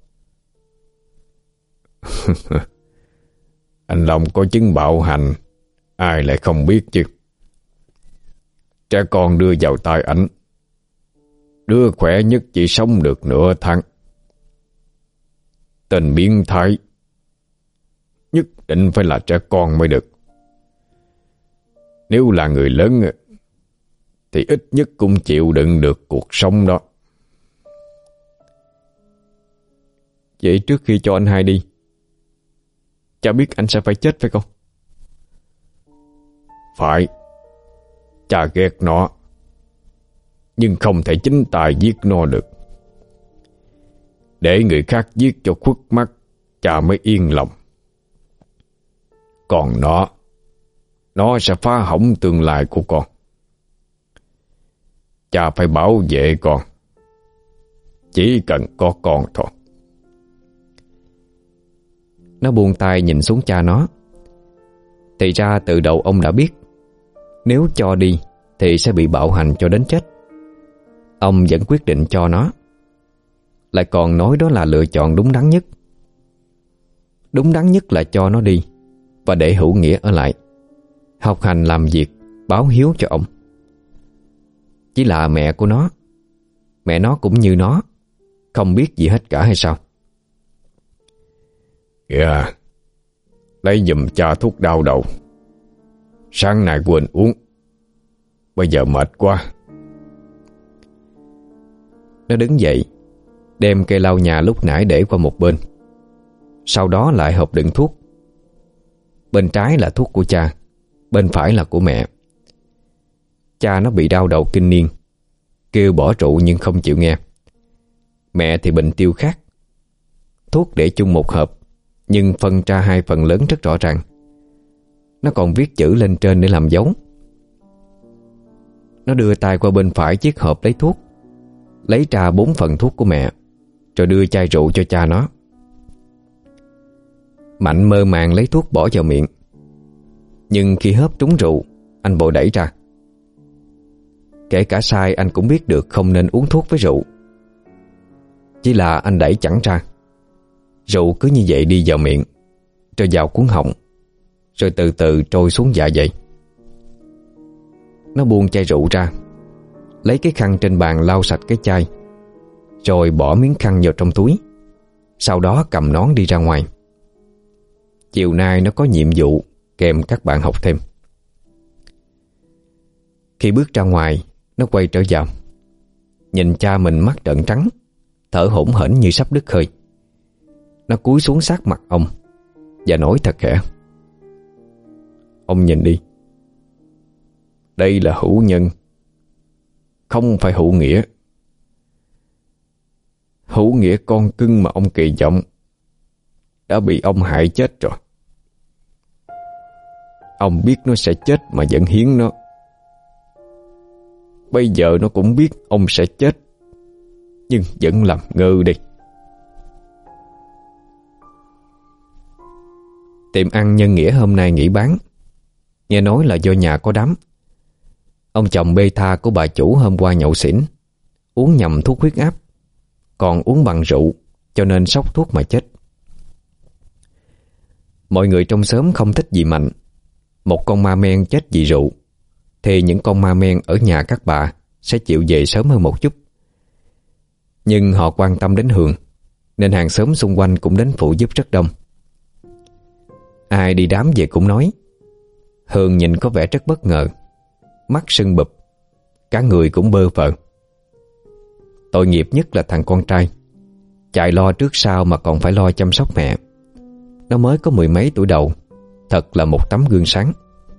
Anh Long có chứng bạo hành, ai lại không biết chứ. Trẻ con đưa vào tay ảnh, đứa khỏe nhất chỉ sống được nửa tháng. Tên biến thái nhất định phải là trẻ con mới được. Nếu là người lớn thì ít nhất cũng chịu đựng được cuộc sống đó. Vậy trước khi cho anh hai đi, cha biết anh sẽ phải chết phải không? Phải. Cha ghét nó, nhưng không thể chính tay giết nó được. Để người khác giết cho khuất mắt, cha mới yên lòng. Còn nó, nó sẽ phá hỏng tương lai của con. Cha phải bảo vệ con, chỉ cần có con thôi. Nó buông tay nhìn xuống cha nó. Thì ra từ đầu ông đã biết, nếu cho đi thì sẽ bị bạo hành cho đến chết. Ông vẫn quyết định cho nó, lại còn nói đó là lựa chọn đúng đắn nhất. Đúng đắn nhất là cho nó đi và để Hữu Nghĩa ở lại, học hành làm việc, báo hiếu cho ông. Chỉ là mẹ của nó, mẹ nó cũng như nó, không biết gì hết cả hay sao? Kìa, lấy giùm cha thuốc đau đầu. Sáng nay quên uống, bây giờ mệt quá. Nó đứng dậy, đem cây lau nhà lúc nãy để qua một bên. Sau đó lại hộp đựng thuốc. Bên trái là thuốc của cha, bên phải là của mẹ. Cha nó bị đau đầu kinh niên, kêu bỏ rượu nhưng không chịu nghe. Mẹ thì bệnh tiêu khát. Thuốc để chung một hộp, nhưng phân ra hai phần lớn rất rõ ràng. Nó còn viết chữ lên trên để làm dấu. Nó đưa tay qua bên phải chiếc hộp lấy thuốc, lấy ra bốn phần thuốc của mẹ, rồi đưa chai rượu cho cha nó. Mạnh mơ màng lấy thuốc bỏ vào miệng, nhưng khi hớp trúng rượu, anh vội đẩy ra. Kể cả sai anh cũng biết được không nên uống thuốc với rượu. Chỉ là anh đẩy chẳng ra. Rượu cứ như vậy đi vào miệng, rồi vào cuống họng, rồi từ từ trôi xuống dạ dày. Nó buông chai rượu ra, lấy cái khăn trên bàn lau sạch cái chai, rồi bỏ miếng khăn vào trong túi. Sau đó cầm nón đi ra ngoài. Chiều nay nó có nhiệm vụ kèm các bạn học thêm. Khi bước ra ngoài, nó quay trở vào, nhìn cha mình mắt trợn trắng, thở hổn hển như sắp đứt hơi. Nó cúi xuống sát mặt ông và nói thật khẽ: "Ông nhìn đi, đây là hữu nhân, không phải hữu nghĩa. Hữu nghĩa con cưng mà ông kỳ vọng đã bị ông hại chết rồi. Ông biết nó sẽ chết mà vẫn hiến nó. Bây giờ nó cũng biết ông sẽ chết, nhưng vẫn làm ngơ đi." Tiệm ăn Nhân Nghĩa hôm nay nghỉ bán. Nghe nói là do nhà có đám. Ông chồng bê tha của bà chủ hôm qua nhậu xỉn, uống nhầm thuốc huyết áp, còn uống bằng rượu, cho nên sốc thuốc mà chết. Mọi người trong xóm không thích gì Mạnh. Một con ma men chết vì rượu, thì những con ma men ở nhà các bà sẽ chịu về sớm hơn một chút. Nhưng họ quan tâm đến Hường, nên hàng xóm xung quanh cũng đến phụ giúp rất đông. Ai đi đám về cũng nói Hường nhìn có vẻ rất bất ngờ, mắt sưng bụp, cả người cũng bơ phờ. Tội nghiệp nhất là thằng con trai, chạy lo trước sau mà còn phải lo chăm sóc mẹ. Nó mới có mười mấy tuổi đầu, thật là một tấm gương sáng.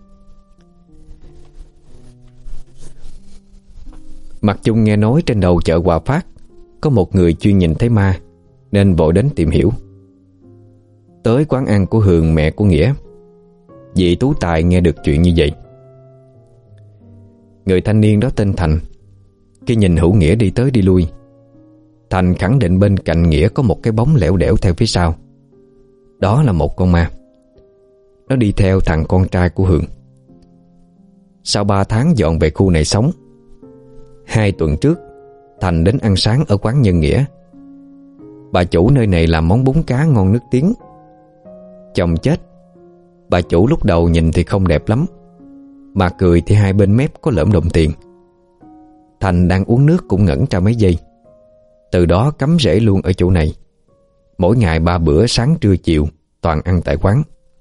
Mặc Chung nghe nói trên đầu chợ Hòa Phát có một người chuyên nhìn thấy ma, nên vội đến tìm hiểu. Tới quán ăn của Hường, mẹ của Nghĩa, dì Tú Tài nghe được chuyện như vậy. Người thanh niên đó tên Thành. Khi nhìn Hữu Nghĩa đi tới đi lui, Thành khẳng định bên cạnh Nghĩa có một cái bóng lẻo đẻo theo phía sau. Đó là một con ma. Nó đi theo thằng con trai của Hường. Sau ba tháng dọn về khu này sống, hai tuần trước Thành đến ăn sáng ở quán Nhân Nghĩa. Bà chủ nơi này làm món bún cá ngon nước tiếng. Chồng chết, bà chủ lúc đầu nhìn thì không đẹp lắm, mà cười thì hai bên mép có lởm đồng tiền. Thành đang uống nước cũng ngẩn ra mấy giây. Từ đó cắm rễ luôn ở chỗ này. Mỗi ngày ba bữa sáng trưa chiều toàn ăn tại quán.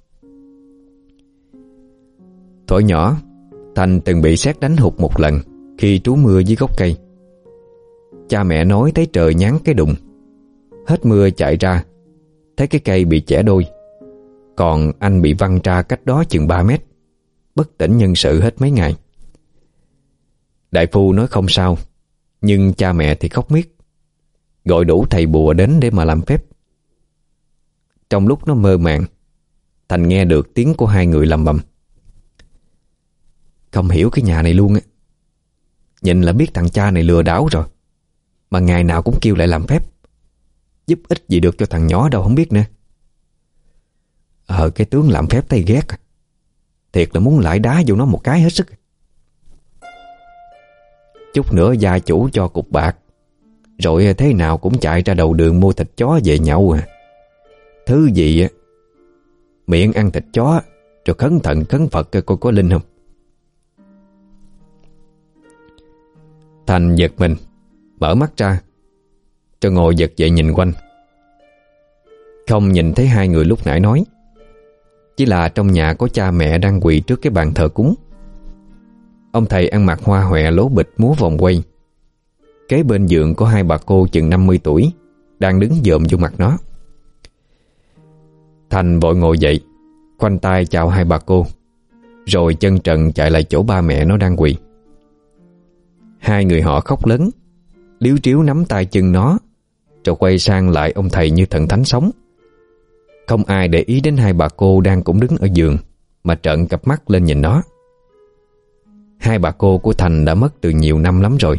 Thuở nhỏ, Thành từng bị sét đánh hụt một lần khi trú mưa dưới gốc cây. Cha mẹ nói thấy trời nháng cái đùng. Hết mưa chạy ra, thấy cái cây bị chẻ đôi, còn anh bị văng ra cách đó chừng ba mét, bất tỉnh nhân sự hết mấy ngày. Đại phu nói không sao, nhưng cha mẹ thì khóc miết, gọi đủ thầy bùa đến để mà làm phép. Trong lúc nó mơ màng, Thành nghe được tiếng của hai người lầm bầm: "Không hiểu cái nhà này luôn á. Nhìn là biết thằng cha này lừa đảo rồi, mà ngày nào cũng kêu lại làm phép. Giúp ích gì được cho thằng nhỏ đâu không biết nữa. Ờ cái tướng làm phép tay ghét, thiệt là muốn lại đá vô nó một cái hết sức. Chút nữa gia chủ cho cục bạc, rồi thế nào cũng chạy ra đầu đường mua thịt chó về nhậu à. Thứ gì á, miệng ăn thịt chó, rồi khấn thần khấn Phật coi có linh không." Thành giật mình, mở mắt ra, rồi ngồi giật dậy nhìn quanh. Không nhìn thấy hai người lúc nãy nói. Chỉ là trong nhà có cha mẹ đang quỳ trước cái bàn thờ cúng. Ông thầy ăn mặc hoa hòe lố bịch múa vòng quay. Kế bên giường có hai bà cô chừng năm mươi tuổi đang đứng dòm vô mặt nó. Thành vội ngồi dậy, khoanh tay chào hai bà cô, rồi chân trần chạy lại chỗ ba mẹ nó đang quỳ. Hai người họ khóc lớn, líu tríu nắm tay chân nó, rồi quay sang lại ông thầy như thần thánh sống. Không ai để ý đến hai bà cô đang cũng đứng ở giường, mà trợn cặp mắt lên nhìn nó. Hai bà cô của Thành đã mất từ nhiều năm lắm rồi.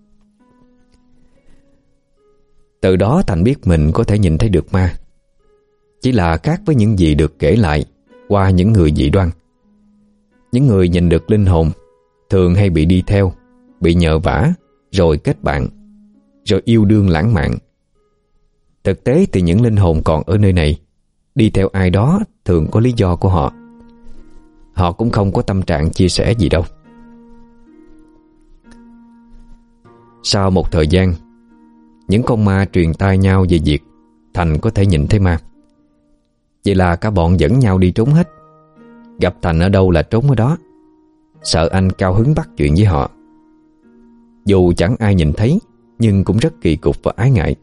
Từ đó Thành biết mình có thể nhìn thấy được ma. Chỉ là khác với những gì được kể lại qua những người dị đoan. Những người nhìn được linh hồn thường hay bị đi theo, bị nhờ vả, rồi kết bạn, rồi yêu đương lãng mạn. Thực tế thì những linh hồn còn ở nơi này đi theo ai đó thường có lý do của họ. Họ cũng không có tâm trạng chia sẻ gì đâu. Sau một thời gian, những con ma truyền tai nhau về việc Thành có thể nhìn thấy ma. Vậy là cả bọn dẫn nhau đi trốn hết. Gặp Thành ở đâu là trốn ở đó, sợ anh cao hứng bắt chuyện với họ. Dù chẳng ai nhìn thấy, nhưng cũng rất kỳ cục và ái ngại.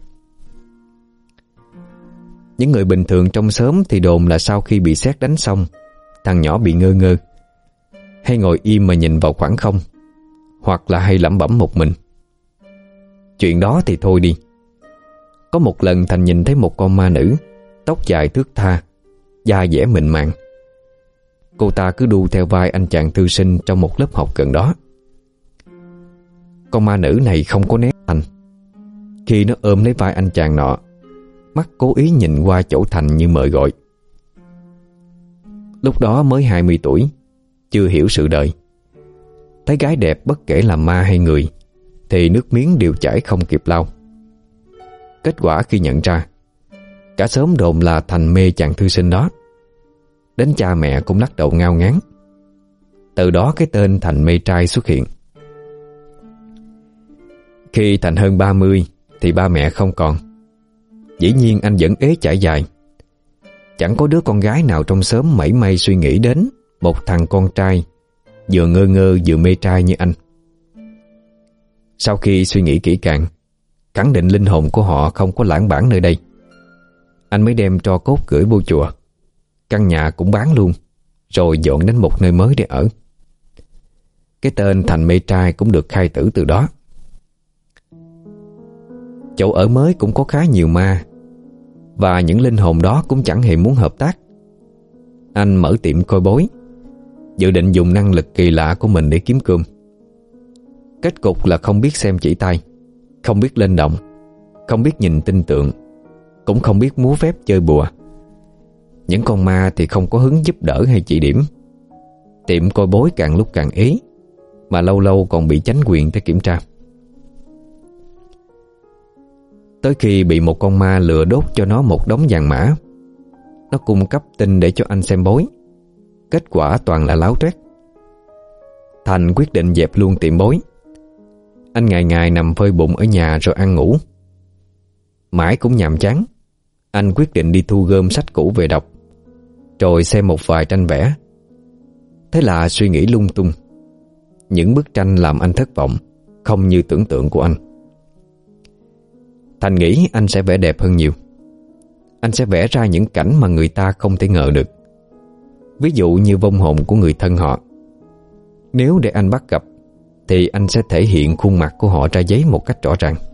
Những người bình thường trong xóm thì đồn là sau khi bị sét đánh xong, thằng nhỏ bị ngơ ngơ, hay ngồi im mà nhìn vào khoảng không, hoặc là hay lẩm bẩm một mình. Chuyện đó thì thôi đi. Có một lần Thành nhìn thấy một con ma nữ, tóc dài thướt tha, da dẻ mịn màng. Cô ta cứ đu theo vai anh chàng thư sinh trong một lớp học gần đó. Con ma nữ này không có né Thành. Khi nó ôm lấy vai anh chàng nọ, mắt cố ý nhìn qua chỗ Thành như mời gọi. Lúc đó mới hai mươi tuổi, chưa hiểu sự đời. Thấy gái đẹp bất kể là ma hay người thì nước miếng đều chảy không kịp lau. Kết quả khi nhận ra, cả xóm đồn là Thành mê chàng thư sinh đó. Đến cha mẹ cũng lắc đầu ngao ngán. Từ đó cái tên Thành mê trai xuất hiện. Khi Thành hơn ba mươi thì ba mẹ không còn. Dĩ nhiên anh vẫn ế chải dài. Chẳng có đứa con gái nào trong xóm mảy may suy nghĩ đến một thằng con trai vừa ngơ ngơ vừa mê trai như anh. Sau khi suy nghĩ kỹ càng, khẳng định linh hồn của họ không có lãng vãng nơi đây, anh mới đem tro cốt gửi vô chùa. Căn nhà cũng bán luôn, rồi dọn đến một nơi mới để ở. Cái tên Thành mê trai cũng được khai tử từ đó. Chỗ ở mới cũng có khá nhiều ma, và những linh hồn đó cũng chẳng hề muốn hợp tác. Anh mở tiệm coi bói, dự định dùng năng lực kỳ lạ của mình để kiếm cơm. Kết cục là không biết xem chỉ tay, không biết lên động, không biết nhìn tinh tượng, cũng không biết múa phép chơi bùa. Những con ma thì không có hứng giúp đỡ hay chỉ điểm. Tiệm coi bói càng lúc càng ế, mà lâu lâu còn bị chánh quyền tới kiểm tra. Tới khi bị một con ma lừa đốt cho nó một đống vàng mã. Nó cung cấp tin để cho anh xem bói. Kết quả toàn là láo toét. Thành quyết định dẹp luôn tiệm bói. Anh ngày ngày nằm phơi bụng ở nhà rồi ăn ngủ. Mãi cũng nhàm chán, anh quyết định đi thu gom sách cũ về đọc, rồi xem một vài tranh vẽ. Thế là suy nghĩ lung tung. Những bức tranh làm anh thất vọng, không như tưởng tượng của anh. Thành nghĩ anh sẽ vẽ đẹp hơn nhiều. Anh sẽ vẽ ra những cảnh mà người ta không thể ngờ được. Ví dụ như vong hồn của người thân họ. Nếu để anh bắt gặp thì anh sẽ thể hiện khuôn mặt của họ ra giấy một cách rõ ràng.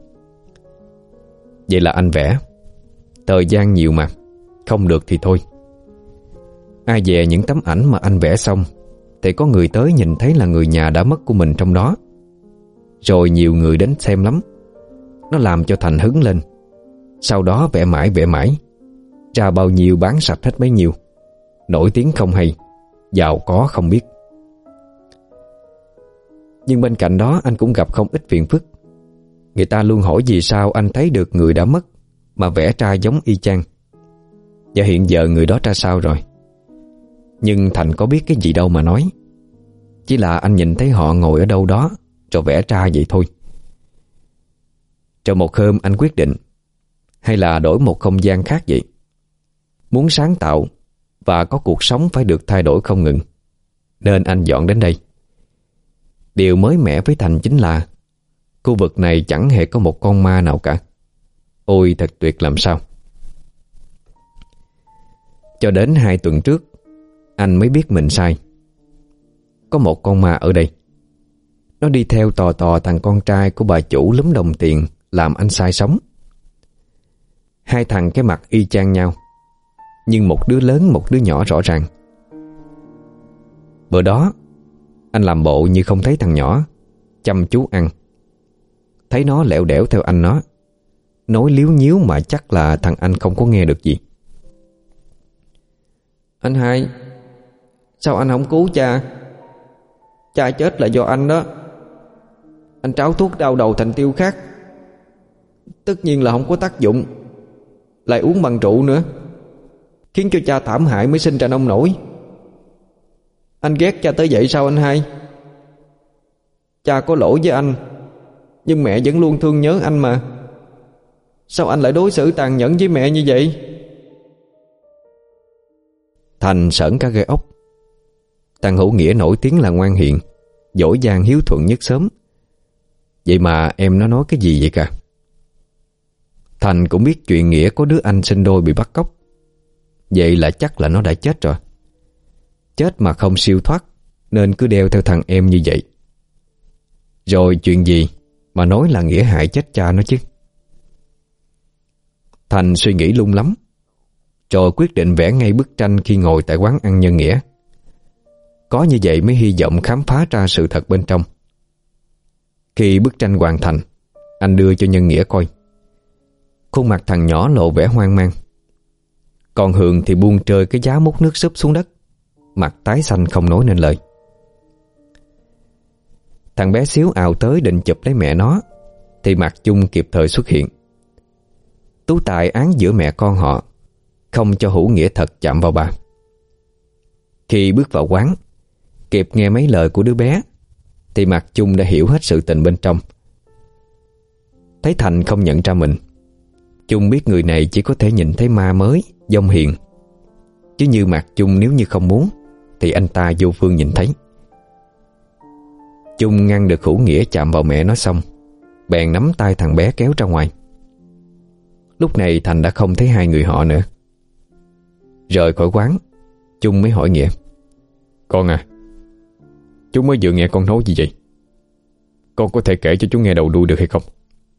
Vậy là anh vẽ. Thời gian nhiều mà, không được thì thôi. Ai dè những tấm ảnh mà anh vẽ xong thì có người tới nhìn thấy là người nhà đã mất của mình trong đó. Rồi nhiều người đến xem lắm. Nó làm cho Thành hứng lên. Sau đó vẽ mãi vẽ mãi, ra bao nhiêu bán sạch hết bấy nhiêu. Nổi tiếng không hay, giàu có không biết. Nhưng bên cạnh đó anh cũng gặp không ít phiền phức. Người ta luôn hỏi vì sao anh thấy được người đã mất mà vẽ ra giống y chang. Và hiện giờ người đó ra sao rồi? Nhưng Thành có biết cái gì đâu mà nói. Chỉ là anh nhìn thấy họ ngồi ở đâu đó rồi vẽ ra vậy thôi. Rồi một hôm anh quyết định, hay là đổi một không gian khác vậy. Muốn sáng tạo và có cuộc sống phải được thay đổi không ngừng, nên anh dọn đến đây. Điều mới mẻ với Thành chính là khu vực này chẳng hề có một con ma nào cả. Ôi thật tuyệt làm sao. Cho đến hai tuần trước, anh mới biết mình sai. Có một con ma ở đây. Nó đi theo tò tò thằng con trai của bà chủ lúm đồng tiền làm anh sai sống. Hai thằng cái mặt y chang nhau, nhưng một đứa lớn một đứa nhỏ rõ ràng. Bữa đó anh làm bộ như không thấy thằng nhỏ, chăm chú ăn. Thấy nó lẹo đẻo theo anh nó, nói líu nhíu mà chắc là thằng anh không có nghe được gì. Anh hai, sao anh không cứu cha? Cha chết là do anh đó. Anh tráo thuốc đau đầu thành tiêu khát, tất nhiên là không có tác dụng, lại uống bằng rượu nữa, khiến cho cha thảm hại mới sinh ra nông nổi. Anh ghét cha tới vậy sao anh hai? Cha có lỗi với anh, nhưng mẹ vẫn luôn thương nhớ anh mà. Sao anh lại đối xử tàn nhẫn với mẹ như vậy? Thành sởn cả gai ốc. Thằng Hữu Nghĩa nổi tiếng là ngoan hiền, giỏi giang hiếu thuận nhất xóm. Vậy mà em nó nói cái gì vậy cả? Thành cũng biết chuyện Nghĩa có đứa anh sinh đôi bị bắt cóc. Vậy là chắc là nó đã chết rồi. Chết mà không siêu thoát, nên cứ đeo theo thằng em như vậy. Rồi chuyện gì mà nói là Nghĩa hại chết cha nó chứ? Thành suy nghĩ lung lắm, rồi quyết định vẽ ngay bức tranh khi ngồi tại quán ăn nhân Nghĩa. Có như vậy mới hy vọng khám phá ra sự thật bên trong. Khi bức tranh hoàn thành, anh đưa cho nhân Nghĩa coi. Khuôn mặt thằng nhỏ lộ vẻ hoang mang, còn Hường thì buông trơi cái giá múc nước súp xuống đất, mặt tái xanh không nói nên lời. Thằng bé xíu ào tới định chụp lấy mẹ nó, thì Mạc Chung kịp thời xuất hiện. Tú Tài án giữa mẹ con họ, không cho Hữu Nghĩa thật chạm vào bà. Khi bước vào quán, kịp nghe mấy lời của đứa bé, thì Mạc Chung đã hiểu hết sự tình bên trong. Thấy Thành không nhận ra mình, Chung biết người này chỉ có thể nhìn thấy ma mới, vong hiền. Chứ như Mạc Chung nếu như không muốn, thì anh ta vô phương nhìn thấy. Chung ngăn được Hữu Nghĩa chạm vào mẹ nó xong, bèn nắm tay thằng bé kéo ra ngoài. Lúc này Thành đã không thấy hai người họ nữa. Rời khỏi quán, Chung mới hỏi Nghĩa: Con à, chú mới vừa nghe con nói gì vậy? Con có thể kể cho chú nghe đầu đuôi được hay không?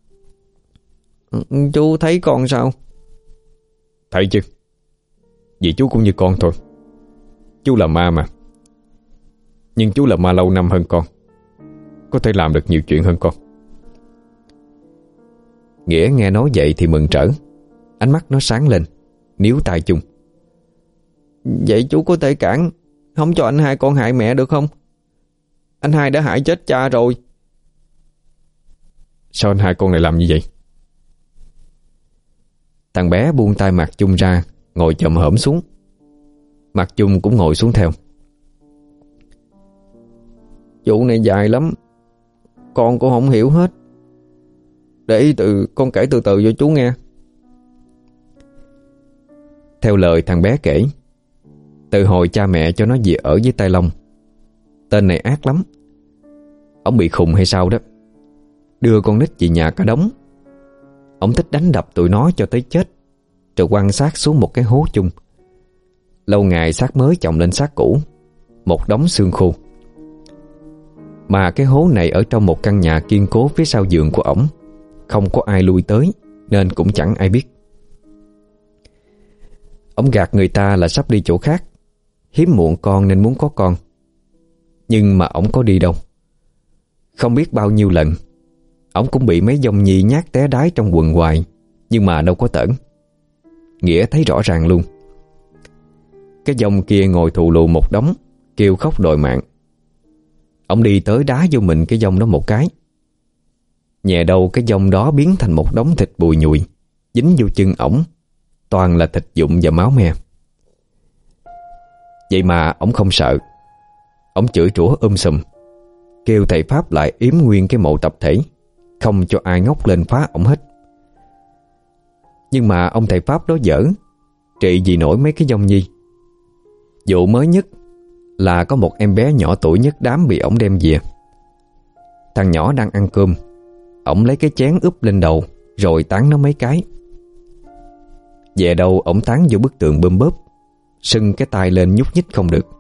Chú thấy con sao? Thấy chứ, vì chú cũng như con thôi. Chú là ma mà. Nhưng chú là ma lâu năm hơn con, có thể làm được nhiều chuyện hơn con. Nghĩa nghe nói vậy thì mừng rỡ, ánh mắt nó sáng lên, níu tay Chung: Vậy chú có thể cản, không cho anh hai con hại mẹ được không? Anh hai đã hại chết cha rồi. Sao anh hai con lại làm như vậy? Thằng bé buông tay Mạc Chung ra, ngồi chồm hổm xuống. Mạc Chung cũng ngồi xuống theo. Vụ này dài lắm, con cũng không hiểu hết. Để từ con kể từ từ cho chú nghe. Theo lời thằng bé kể, từ hồi cha mẹ cho nó về ở với Tài Long, tên này ác lắm. Ông bị khùng hay sao đó, đưa con nít về nhà cả đống. Ông thích đánh đập tụi nó cho tới chết, rồi quăng xác xuống một cái hố chung. Lâu ngày xác mới chồng lên xác cũ, một đống xương khô. Mà cái hố này ở trong một căn nhà kiên cố phía sau giường của ổng, không có ai lui tới, nên cũng chẳng ai biết. Ông gạt người ta là sắp đi chỗ khác, hiếm muộn con nên muốn có con. Nhưng mà ổng có đi đâu. Không biết bao nhiêu lần ổng cũng bị mấy dòng nhi nhát té đái trong quần hoài, nhưng mà đâu có tởn. Nghĩa thấy rõ ràng luôn. Cái dòng kia ngồi thù lù một đống, kêu khóc đòi mạng. Ổng đi tới đá vô mình cái dòng đó một cái. Nhẹ đầu cái dòng đó biến thành một đống thịt bùi nhùi, dính vô chân ổng, toàn là thịt dụng và máu me. Vậy mà ổng không sợ. Ổng chửi rủa um sùm, kêu thầy Pháp lại yếm nguyên cái mộ tập thể, không cho ai ngóc lên phá ổng hết. Nhưng mà ông thầy Pháp đó dở, trị gì nổi mấy cái dông nhi. Vụ mới nhất là có một em bé nhỏ tuổi nhất đám bị ổng đem về. Thằng nhỏ đang ăn cơm, ổng lấy cái chén úp lên đầu rồi tán nó mấy cái. Về đâu ổng tán vô bức tường bơm bóp, sưng cái tay lên nhúc nhích không được.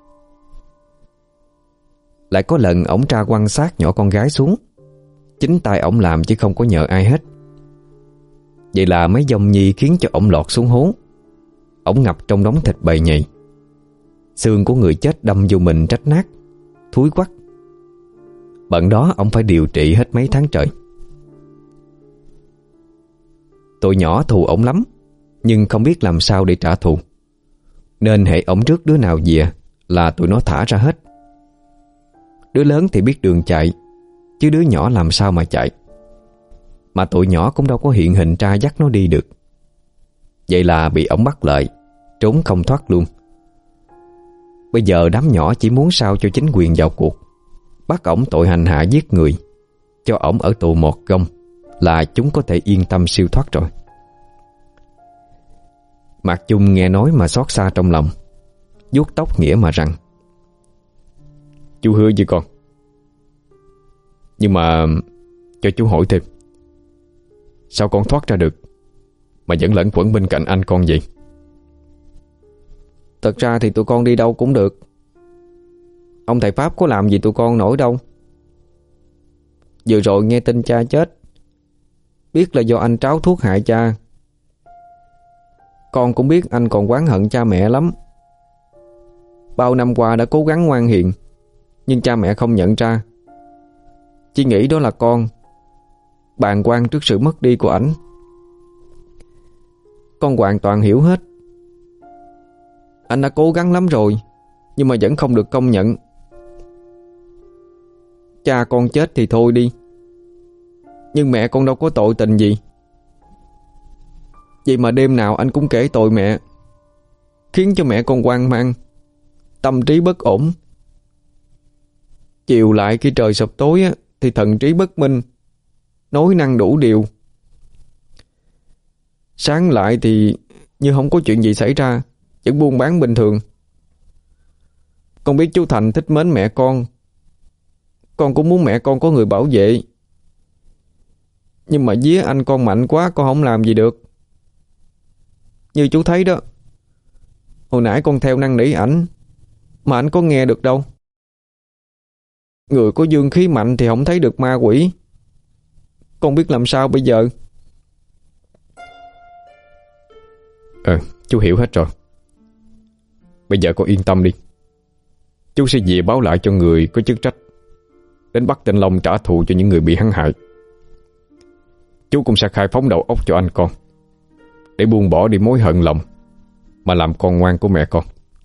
Lại có lần ổng tra quan sát nhỏ con gái xuống, chính tay ổng làm chứ không có nhờ ai hết. Vậy là mấy dông nhi khiến cho ổng lọt xuống hố. Ổng ngập trong đống thịt bầy nhầy, xương của người chết đâm vô mình rách nát, thúi quắc. Bận đó ổng phải điều trị hết mấy tháng trời. Tụi nhỏ thù ổng lắm, nhưng không biết làm sao để trả thù, nên hễ ổng rước đứa nào về là tụi nó thả ra hết. Đứa lớn thì biết đường chạy, chứ đứa nhỏ làm sao mà chạy. Mà tụi nhỏ cũng đâu có hiện hình ra dắt nó đi được. Vậy là bị ổng bắt lại, trốn không thoát luôn. Bây giờ đám nhỏ chỉ muốn sao cho chính quyền vào cuộc, bắt ổng tội hành hạ giết người, cho ổng ở tù một gông là chúng có thể yên tâm siêu thoát rồi. Mạc Chung nghe nói mà xót xa trong lòng, vuốt tóc Nghĩa mà rằng: Chú hứa với con. Nhưng mà cho chú hỏi thêm, sao con thoát ra được mà vẫn lẫn quẩn bên cạnh anh con vậy? Thật ra thì tụi con đi đâu cũng được. Ông thầy Pháp có làm gì tụi con nổi đâu. Vừa rồi nghe tin cha chết, biết là do anh tráo thuốc hại cha. Con cũng biết anh còn oán hận cha mẹ lắm. Bao năm qua đã cố gắng ngoan hiền, nhưng cha mẹ không nhận ra, chỉ nghĩ đó là con, bàng quan trước sự mất đi của ảnh. Con hoàn toàn hiểu hết. Anh đã cố gắng lắm rồi, nhưng mà vẫn không được công nhận. Cha con chết thì thôi đi, nhưng mẹ con đâu có tội tình gì. Vậy mà đêm nào anh cũng kể tội mẹ, khiến cho mẹ con hoang mang, tâm trí bất ổn. Chiều lại khi trời sập tối á, thì thần trí bất minh, nói năng đủ điều. Sáng lại thì như không có chuyện gì xảy ra, vẫn buôn bán bình thường. Con biết chú Thành thích mến mẹ con, con cũng muốn mẹ con có người bảo vệ. Nhưng mà vía anh con mạnh quá, con không làm gì được. Như chú thấy đó, hồi nãy con theo năn nỉ ảnh, mà ảnh có nghe được đâu. Người có dương khí mạnh thì không thấy được ma quỷ. Con biết làm sao bây giờ? Ờ, chú hiểu hết rồi. Bây giờ con yên tâm đi. Chú sẽ về báo lại cho người có chức trách đến bắt tên Long trả thù cho những người bị hắn hại. Chú cũng sẽ khai phóng đầu óc cho anh con, để buông bỏ đi mối hận lòng, mà làm con ngoan của mẹ con.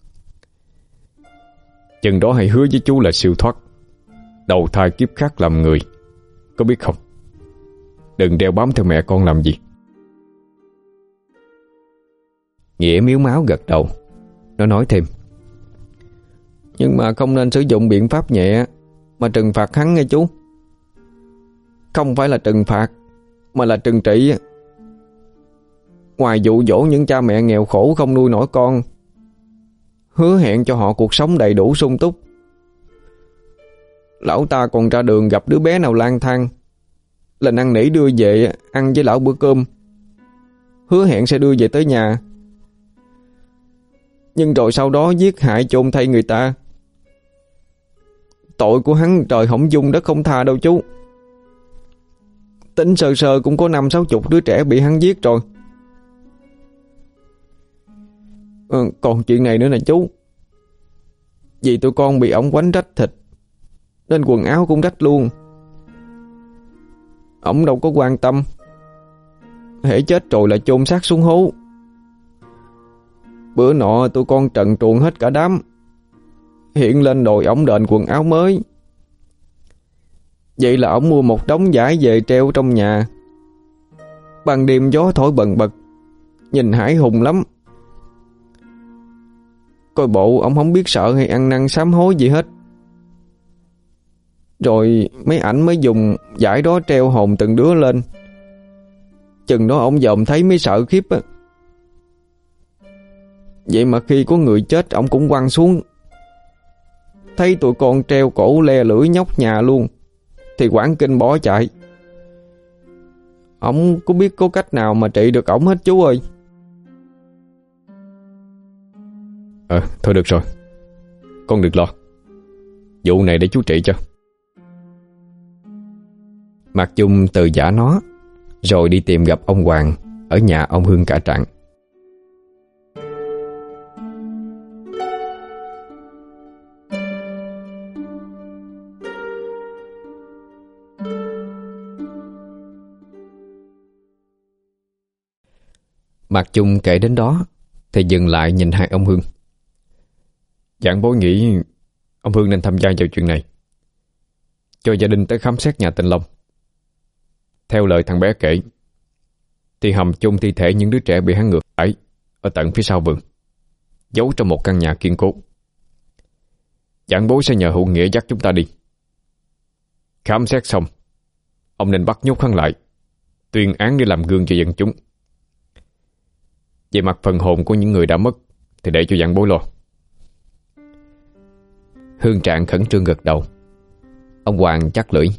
Chừng đó hãy hứa với chú là siêu thoát, đầu thai kiếp khác làm người, có biết không? Đừng đeo bám theo mẹ con làm gì. Nghĩa miếu máu gật đầu. Nó nói thêm: Nhưng mà không nên sử dụng biện pháp nhẹ mà trừng phạt hắn nghe chú. Không phải là trừng phạt, mà là trừng trị. Ngoài dụ dỗ những cha mẹ nghèo khổ không nuôi nổi con, hứa hẹn cho họ cuộc sống đầy đủ sung túc, lão ta còn ra đường gặp đứa bé nào lang thang là năn nỉ đưa về ăn với lão bữa cơm, hứa hẹn sẽ đưa về tới nhà. Nhưng rồi sau đó giết hại chôn thay người ta. Tội của hắn trời không dung đất không tha đâu chú. Tính sơ sơ cũng có năm sáu chục đứa trẻ bị hắn giết rồi. Ừ, còn chuyện này nữa nè chú. Vì tụi con bị ổng quánh rách thịt, nên quần áo cũng rách luôn. Ổng đâu có quan tâm, hễ chết rồi là chôn xác xuống hố. Bữa nọ tụi con trần truồng hết cả đám, hiện lên đòi ổng đền quần áo mới. Vậy là ổng mua một đống vải về treo trong nhà. Ban đêm gió thổi bần bật, nhìn hãi hùng lắm. Coi bộ ổng không biết sợ hay ăn năn sám hối gì hết. Rồi mấy ảnh mới dùng vải đó treo hồn từng đứa lên. Chừng đó ổng dòm thấy mới sợ khiếp á. Vậy mà khi có người chết ổng cũng quăng xuống. Thấy tụi con treo cổ le lưỡi nhóc nhà luôn thì quảng kinh bỏ chạy. Ổng có biết có cách nào mà trị được ổng hết chú ơi. Ờ thôi được rồi, con đừng lo, vụ này để chú trị cho. Mạc Chung từ giả nó rồi đi tìm gặp ông Hoàng ở nhà ông Hương Cả Trạng. Mạc Chung kể đến đó thì dừng lại nhìn hai ông Hương. Giảng bối nghĩ ông Hương nên tham gia vào chuyện này, cho gia đình tới khám xét nhà tên Long. Theo lời thằng bé kể thì hầm chôn thi thể những đứa trẻ bị hắn ngược đãi ở tận phía sau vườn, giấu trong một căn nhà kiên cố. Giảng bối sẽ nhờ Hữu Nghĩa dắt chúng ta đi. Khám xét xong, ông nên bắt nhốt hắn lại, tuyên án để làm gương cho dân chúng. Về mặt phần hồn của những người đã mất thì để cho giảng bối lo. Hương Trạng khẩn trương gật đầu. Ông Hoàng chắc lưỡi.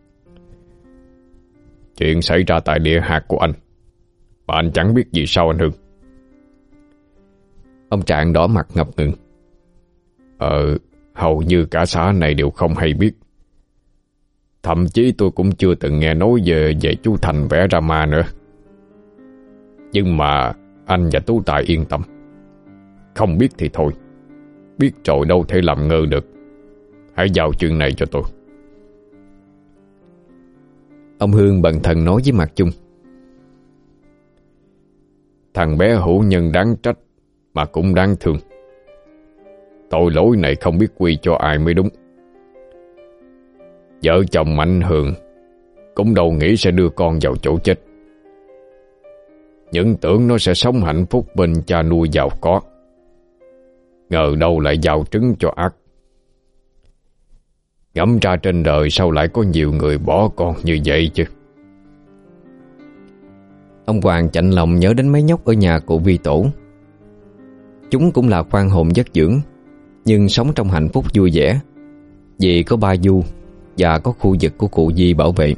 Chuyện xảy ra tại địa hạt của anh mà anh chẳng biết gì sao anh Hương? Ông Trạng đỏ mặt ngập ngừng. Ờ, hầu như cả xã này đều không hay biết. Thậm chí tôi cũng chưa từng nghe nói về về chú Thành vẽ ra ma nữa. Nhưng mà anh và Tú Tài yên tâm. Không biết thì thôi, biết rồi đâu thể làm ngơ được. Hãy giao chuyện này cho tôi. Ông Hương bần thần nói với Mạc Chung. Thằng bé Hữu Nhân đáng trách mà cũng đáng thương. Tội lỗi này không biết quy cho ai mới đúng. Vợ chồng Mạnh Hường cũng đâu nghĩ sẽ đưa con vào chỗ chết. Những tưởng nó sẽ sống hạnh phúc bên cha nuôi giàu có, ngờ đâu lại giao trứng cho ác. Ngẫm ra trên đời sao lại có nhiều người bỏ con như vậy chứ. Ông Hoàng chạnh lòng nhớ đến mấy nhóc ở nhà cụ Vi Tổ. Chúng cũng là quan hồn giấc dưỡng, nhưng sống trong hạnh phúc vui vẻ vì có ba Du và có khu vực của cụ Di bảo vệ.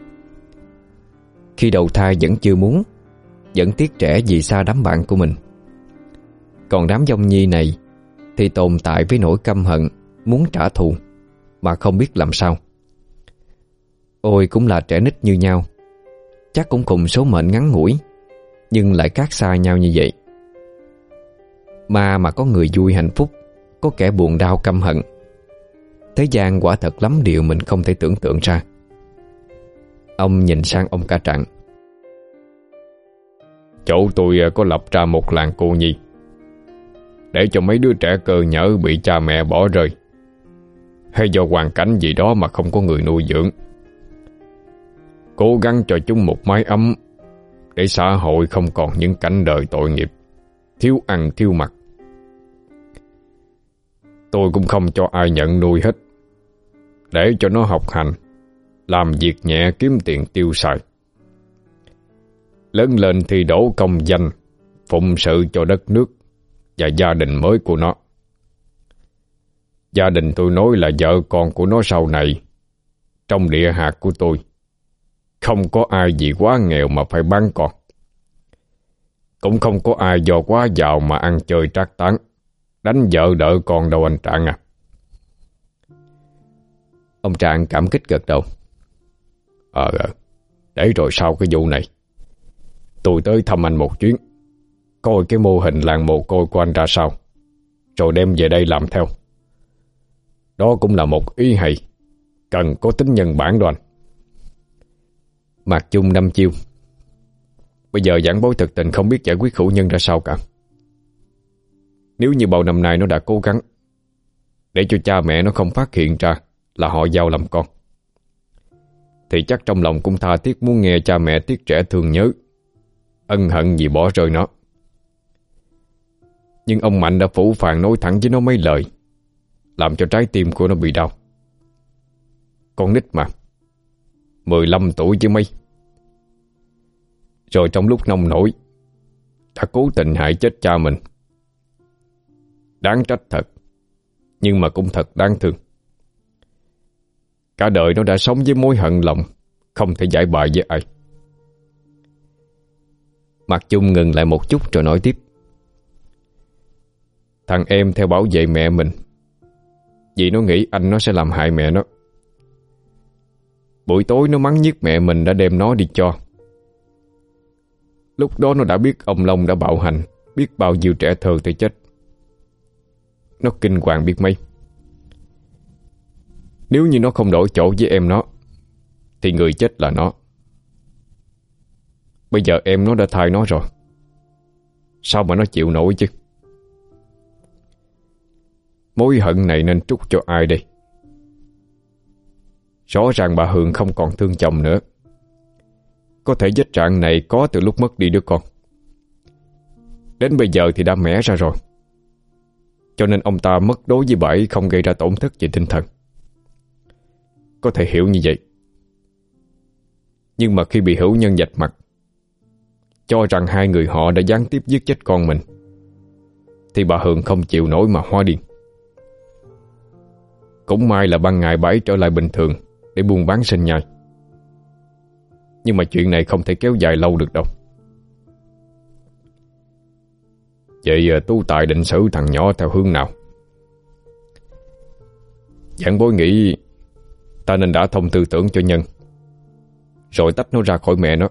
Khi đầu thai vẫn chưa muốn, vẫn tiếc trẻ vì xa đám bạn của mình. Còn đám dông nhi này thì tồn tại với nỗi căm hận, muốn trả thù mà không biết làm sao. Ôi cũng là trẻ nít như nhau, chắc cũng cùng số mệnh ngắn ngủi, nhưng lại khác xa nhau như vậy. Ma mà có người vui hạnh phúc, có kẻ buồn đau căm hận. Thế gian quả thật lắm điều mình không thể tưởng tượng ra. Ông nhìn sang ông Cả Trạng. Chỗ tôi có lập ra một làng cô nhi để cho mấy đứa trẻ cơ nhở bị cha mẹ bỏ rơi, hay do hoàn cảnh gì đó mà không có người nuôi dưỡng. Cố gắng cho chúng một mái ấm, để xã hội không còn những cảnh đời tội nghiệp, thiếu ăn thiếu mặc. Tôi cũng không cho ai nhận nuôi hết, để cho nó học hành, làm việc nhẹ kiếm tiền tiêu xài. Lớn lên thì đổ công danh, phụng sự cho đất nước và gia đình mới của nó. Gia đình tôi nói là vợ con của nó sau này, trong địa hạt của tôi không có ai gì quá nghèo mà phải bán con. Cũng không có ai do quá giàu mà ăn chơi trác tán, đánh vợ đỡ con đâu anh Trạng à. Ông Trạng cảm kích gật đầu. Ờ, để rồi sau cái vụ này tôi tới thăm anh một chuyến, coi cái mô hình làng mồ côi của anh ra sao, rồi đem về đây làm theo. Đó cũng là một ý hay, cần có tính nhân bản đó anh. Mạc Chung đăm chiêu. Bây giờ giảng bối thực tình không biết giải quyết Hữu Nhân ra sao cả. Nếu như bao năm nay nó đã cố gắng để cho cha mẹ nó không phát hiện ra là họ giao làm con, thì chắc trong lòng cũng tha thiết muốn nghe cha mẹ tiếc trẻ thương nhớ, ân hận vì bỏ rơi nó. Nhưng ông Mạnh đã phủ phàng nói thẳng với nó mấy lời, làm cho trái tim của nó bị đau. Con nít mà, mười lăm tuổi chứ mấy. Rồi trong lúc nông nổi đã cố tình hại chết cha mình, Đáng trách thật, nhưng mà cũng thật đáng thương. Cả đời nó đã sống với mối hận lòng, không thể giải bày với ai. Mạc Chung ngừng lại một chút rồi nói tiếp. Thằng em theo bảo vệ mẹ mình, vì nó nghĩ anh nó sẽ làm hại mẹ nó. Buổi tối nó mắng nhiếc mẹ mình đã đem nó đi cho. Lúc đó nó đã biết ông Long đã bạo hành biết bao nhiêu trẻ thơ tới chết. Nó kinh hoàng biết mấy. Nếu như nó không đổi chỗ với em nó thì người chết là nó. Bây giờ em nó đã thay nó rồi, sao mà nó chịu nổi chứ? Mối hận này nên trút cho ai đây? Rõ ràng bà Hường không còn thương chồng nữa. Có thể vết trạng này có từ lúc mất đi đứa con. Đến bây giờ thì đã mẻ ra rồi. Cho nên ông ta mất đối với bà ấy không gây ra tổn thất về tinh thần. Có thể hiểu như vậy. Nhưng mà khi bị hữu nhân vạch mặt, cho rằng hai người họ đã gián tiếp giết chết con mình, thì bà Hường không chịu nổi mà hóa điên. Cũng may là ban ngày bà ấy trở lại bình thường để buôn bán sinh nhai. Nhưng mà chuyện này không thể kéo dài lâu được đâu. Vậy tu tài định xử thằng nhỏ theo hướng nào? Giảng bối nghĩ ta nên đã thông tư tưởng cho Nhân, rồi tách nó ra khỏi mẹ nó,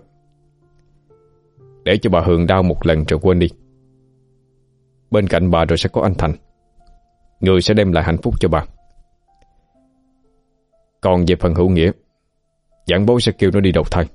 để cho bà Hường đau một lần rồi quên đi. Bên cạnh bà rồi sẽ có anh Thành, người sẽ đem lại hạnh phúc cho bà. Còn về phần Hữu Nghĩa, giảng bối sẽ kêu nó đi đầu thai.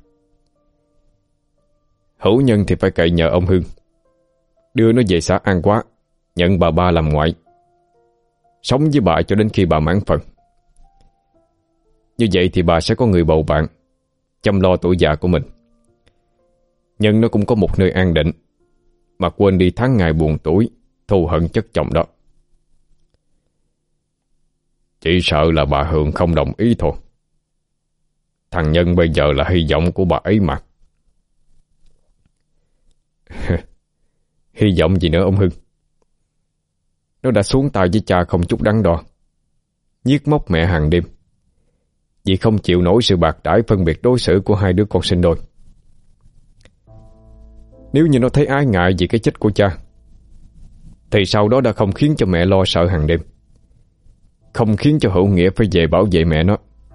Hữu Nhân thì phải cậy nhờ ông Hương đưa nó về xã An Quá, nhận bà ba làm ngoại, sống với bà cho đến khi bà mãn phần. Như vậy thì bà sẽ có người bầu bạn, chăm lo tuổi già của mình. Nhân nó cũng có một nơi an định, mà quên đi tháng ngày buồn tuổi, thù hận chất chồng đó. Chỉ sợ là bà Hường không đồng ý thôi. Thằng Nhân bây giờ là hy vọng của bà ấy mà. Hy vọng gì nữa ông Hưng? Nó đã xuống tay với cha không chút đắn đo, giết móc mẹ hàng đêm, vì không chịu nổi sự bạc đãi phân biệt đối xử của hai đứa con sinh đôi. Nếu như nó thấy ái ngại vì cái chết của cha, thì sau đó đã không khiến cho mẹ lo sợ hàng đêm, không khiến cho Hữu Nghĩa phải về bảo vệ mẹ nó.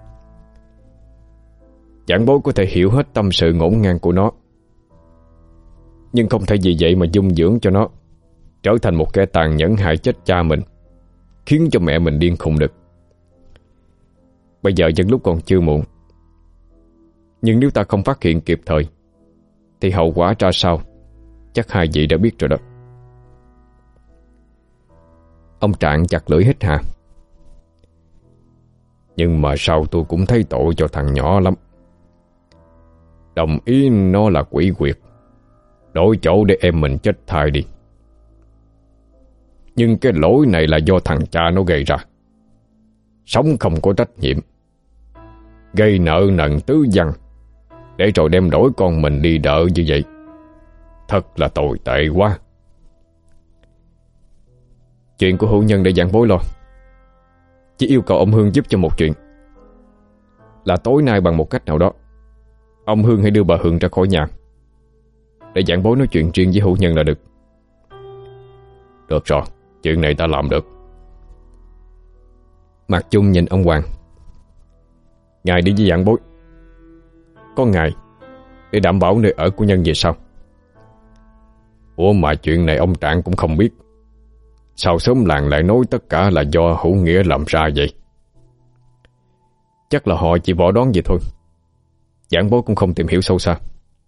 Giảng bối có thể hiểu hết tâm sự ngổn ngang của nó, nhưng không thể vì vậy mà dung dưỡng cho nó trở thành một kẻ tàn nhẫn hại chết cha mình, khiến cho mẹ mình điên khùng được. Bây giờ dân lúc còn chưa muộn, nhưng nếu ta không phát hiện kịp thời thì hậu quả ra sao chắc hai vị đã biết rồi đó. Ông Trạng chặt lưỡi hít hà. Nhưng mà sao tôi cũng thấy tội cho thằng nhỏ lắm. Đồng ý nó là quỷ quyệt, đổi chỗ để em mình chết thai đi. Nhưng cái lỗi này là do thằng cha nó gây ra. Sống không có trách nhiệm, gây nợ nần tứ văn, để rồi đem đổi con mình đi đợ như vậy. Thật là tồi tệ quá. Chuyện của Hữu Nhân để giảng bối lo. Chỉ yêu cầu ông Hương giúp cho một chuyện, là tối nay bằng một cách nào đó ông Hương hãy đưa bà Hương ra khỏi nhà, để giảng bối nói chuyện riêng với Hữu Nhân là được. Được rồi, chuyện này ta làm được. Mạc Chung nhìn ông Hoàng. Ngài đi với giảng bối, có ngài để đảm bảo nơi ở của Nhân về sau. Ủa mà chuyện này ông Trạng cũng không biết, sao sớm làng lại nói tất cả là do Hữu Nghĩa làm ra vậy? Chắc là họ chỉ bỏ đoán vậy thôi, giảng bối cũng không tìm hiểu sâu xa.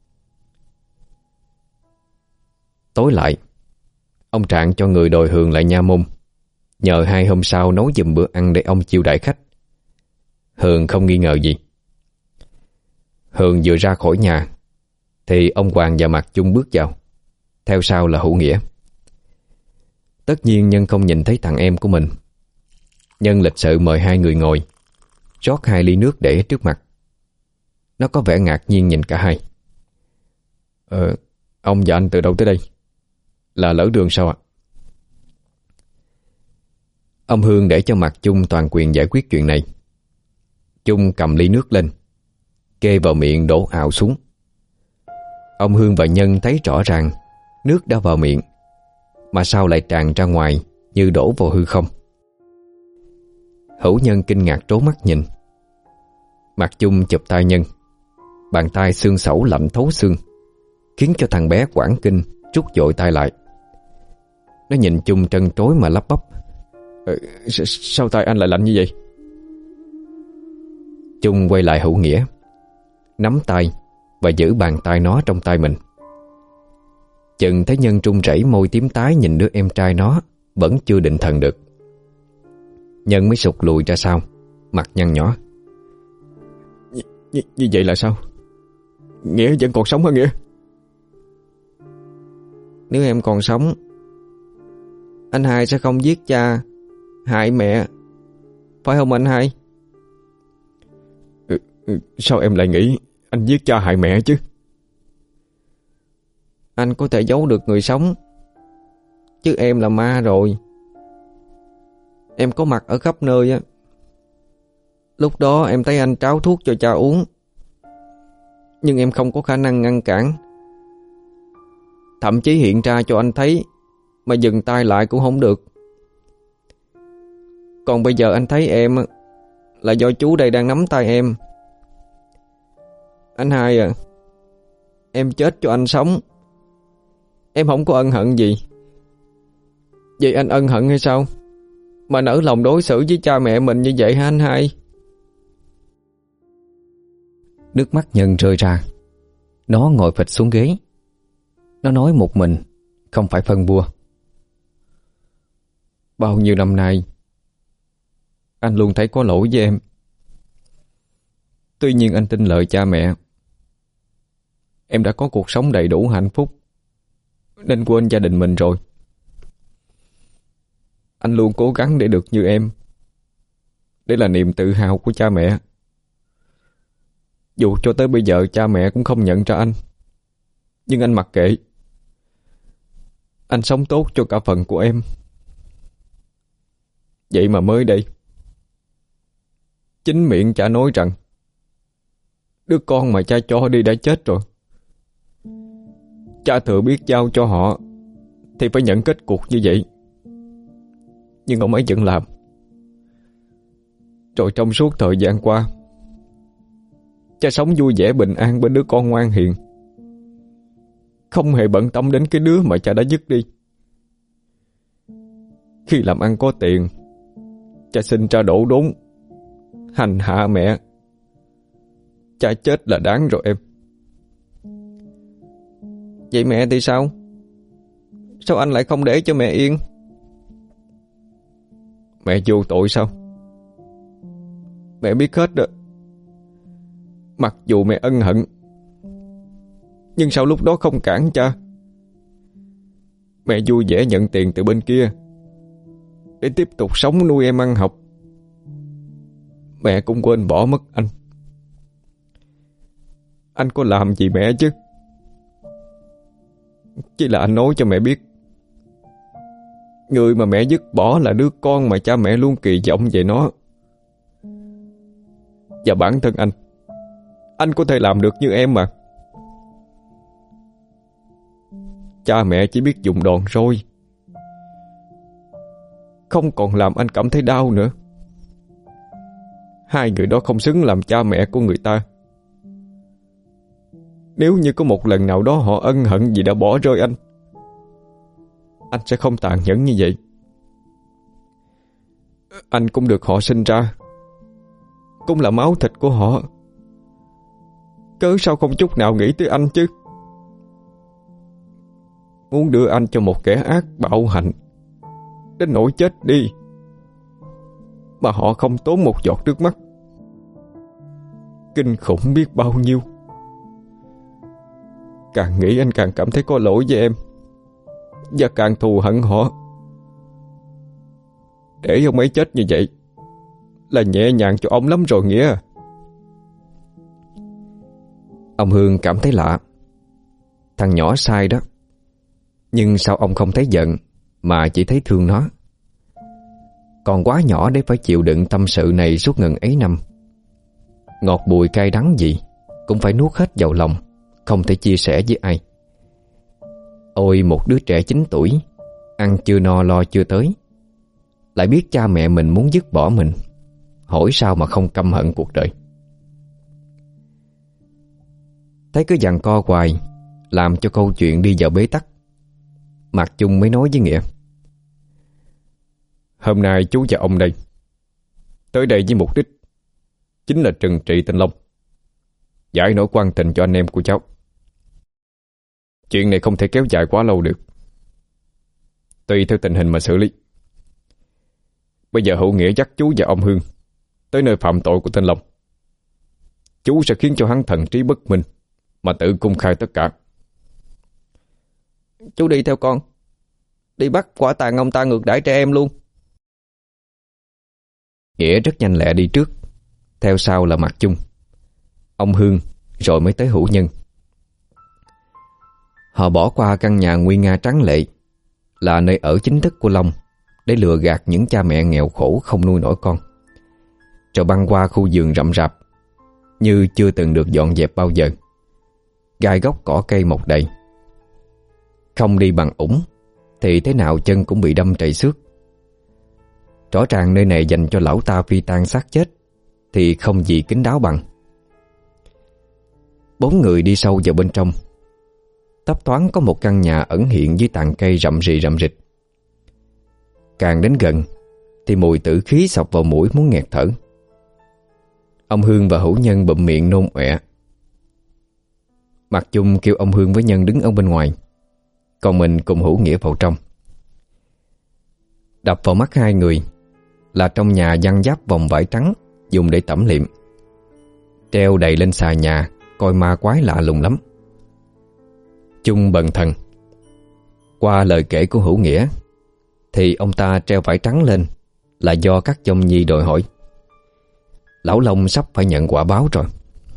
Tối lại, ông Trạng cho người đòi Hường lại nha môn, nhờ hai hôm sau nấu giùm bữa ăn để ông chiêu đãi khách. Hường không nghi ngờ gì. Hường vừa ra khỏi nhà thì ông Hoàng và Mạc Chung bước vào, theo sau là Hữu Nghĩa. Tất nhiên Nhân không nhìn thấy thằng em của mình. Nhân lịch sự mời hai người ngồi, rót hai ly nước để trước mặt. Nó có vẻ ngạc nhiên nhìn cả hai. Ờ, ông và anh từ đâu tới đây? Là lỡ đường sao ạ? Ông Hương để cho Mặt Chung toàn quyền giải quyết chuyện này. Chung cầm ly nước lên, kê vào miệng đổ ào xuống. Ông Hương và Nhân thấy rõ ràng nước đã vào miệng, mà sao lại tràn ra ngoài như đổ vào hư không. Hữu Nhân kinh ngạc trố mắt nhìn. Mặt Chung chụp tay Nhân, bàn tay xương sẩu lạnh thấu xương, khiến cho thằng bé hoảng kinh rút vội tay lại. Nó nhìn Chung trân trối mà lắp bắp: ờ, Sao tay anh lại lạnh như vậy? Chung quay lại Hữu Nghĩa, nắm tay và giữ bàn tay nó trong tay mình. Chừng thấy Nhân trung rẩy môi tím tái nhìn đứa em trai nó, vẫn chưa định thần được. Nhân mới sụt lùi ra sau, mặt nhăn nhó: Nh như, như vậy là sao? Nghĩa vẫn còn sống hả Nghĩa? Nếu em còn sống, anh hai sẽ không giết cha, hại mẹ, phải không anh hai? Ừ, ừ, sao em lại nghĩ anh giết cha hại mẹ chứ? Anh có thể giấu được người sống, chứ em là ma rồi. Em có mặt ở khắp nơi á. Lúc đó em thấy anh tráo thuốc cho cha uống, nhưng em không có khả năng ngăn cản. Thậm chí hiện ra cho anh thấy mà dừng tay lại cũng không được. Còn bây giờ anh thấy em là do chú đây đang nắm tay em. Anh hai à, em chết cho anh sống. Em không có ân hận gì. Vậy anh ân hận hay sao mà nỡ lòng đối xử với cha mẹ mình như vậy hả anh hai? Nước mắt Nhân rơi ra. Nó ngồi phịch xuống ghế. Nó nói một mình, không phải phân bua: Bao nhiêu năm nay anh luôn thấy có lỗi với em. Tuy nhiên anh tin lời cha mẹ. Em đã có cuộc sống đầy đủ hạnh phúc, nên quên gia đình mình rồi. Anh luôn cố gắng để được như em. Đây là niềm tự hào của cha mẹ. Dù cho tới bây giờ cha mẹ cũng không nhận ra anh, nhưng anh mặc kệ. Anh sống tốt cho cả phần của em. Vậy mà mới đây, chính miệng cha nói rằng đứa con mà cha cho đi đã chết rồi. Cha thừa biết giao cho họ thì phải nhận kết cục như vậy, nhưng ông ấy vẫn làm. Rồi trong suốt thời gian qua, cha sống vui vẻ bình an bên đứa con ngoan hiền, không hề bận tâm đến cái đứa mà cha đã dứt đi. Khi làm ăn có tiền, cha sinh ra đổ đốn, hành hạ mẹ. Cha chết là đáng rồi em. Vậy mẹ thì sao? Sao anh lại không để cho mẹ yên? Mẹ vô tội sao? Mẹ biết hết đó. Mặc dù mẹ ân hận, nhưng sao lúc đó không cản cha? Mẹ vui vẻ nhận tiền từ bên kia để tiếp tục sống nuôi em ăn học. Mẹ cũng quên bỏ mất anh. Anh có làm gì mẹ chứ? Chỉ là anh nói cho mẹ biết, người mà mẹ dứt bỏ là đứa con mà cha mẹ luôn kỳ vọng về nó. Và bản thân anh, anh có thể làm được như em mà. Cha mẹ chỉ biết dùng đòn roi, không còn làm anh cảm thấy đau nữa. Hai người đó không xứng làm cha mẹ của người ta. Nếu như có một lần nào đó họ ân hận vì đã bỏ rơi anh, anh sẽ không tàn nhẫn như vậy. Anh cũng được họ sinh ra, cũng là máu thịt của họ. Cớ sao không chút nào nghĩ tới anh chứ? Muốn đưa anh cho một kẻ ác bạo hành đến nỗi chết đi, mà họ không tốn một giọt nước mắt. Kinh khủng biết bao nhiêu. Càng nghĩ anh càng cảm thấy có lỗi với em, và càng thù hận họ. Để ông ấy chết như vậy là nhẹ nhàng cho ông lắm rồi Nghĩa. Ông Hương cảm thấy lạ. Thằng nhỏ sai đó, nhưng sao ông không thấy giận mà chỉ thấy thương nó? còn quá nhỏ để phải chịu đựng tâm sự này suốt ngần ấy năm. Ngọt bùi cay đắng gì cũng phải nuốt hết vào lòng, không thể chia sẻ với ai. Ôi một đứa trẻ chín tuổi, ăn chưa no lo chưa tới, lại biết cha mẹ mình muốn dứt bỏ mình, hỏi sao mà không căm hận cuộc đời. Thấy cứ giằng co hoài, làm cho câu chuyện đi vào bế tắc. Mạc Chung mới nói với Nghĩa: Hôm nay chú và ông đây tới đây với mục đích chính là trừng trị tên Long, giải nỗi quan tình cho anh em của cháu. Chuyện này không thể kéo dài quá lâu được, tùy theo tình hình mà xử lý. Bây giờ Hữu Nghĩa dắt chú và ông Hương tới nơi phạm tội của tên Long. Chú sẽ khiến cho hắn thần trí bất minh mà tự cung khai tất cả. Chú đi theo con, đi bắt quả tang ông ta ngược đãi trẻ em luôn. Nghĩa rất nhanh lẹ đi trước, theo sau là Mạc Chung, ông Hương, rồi mới tới Hữu Nhân. Họ bỏ qua căn nhà nguy nga tráng lệ, là nơi ở chính thức của Long, để lừa gạt những cha mẹ nghèo khổ không nuôi nổi con, rồi băng qua khu vườn rậm rạp như chưa từng được dọn dẹp bao giờ. Gai góc cỏ cây mọc đầy, không đi bằng ủng thì thế nào chân cũng bị đâm trầy xước. Rõ ràng nơi này dành cho lão ta phi tang xác chết thì không gì kín đáo bằng. Bốn người đi sâu vào bên trong. Thấp thoáng có một căn nhà ẩn hiện dưới tàn cây rậm rì rậm rịch. Càng đến gần thì mùi tử khí xộc vào mũi muốn nghẹt thở. Ông Hương và Hữu Nhân bụm miệng nôn ọe. Mạc Chung kêu ông Hương với Nhân đứng ở bên ngoài, còn mình cùng Hữu Nghĩa vào trong. Đập vào mắt hai người là trong nhà giăng giáp vòng vải trắng dùng để tẩm liệm, treo đầy lên xà nhà, coi ma quái lạ lùng lắm. Chung bần thần. Qua lời kể của Hữu Nghĩa thì ông ta treo vải trắng lên là do các dông nhi đòi hỏi. Lão Long sắp phải nhận quả báo rồi.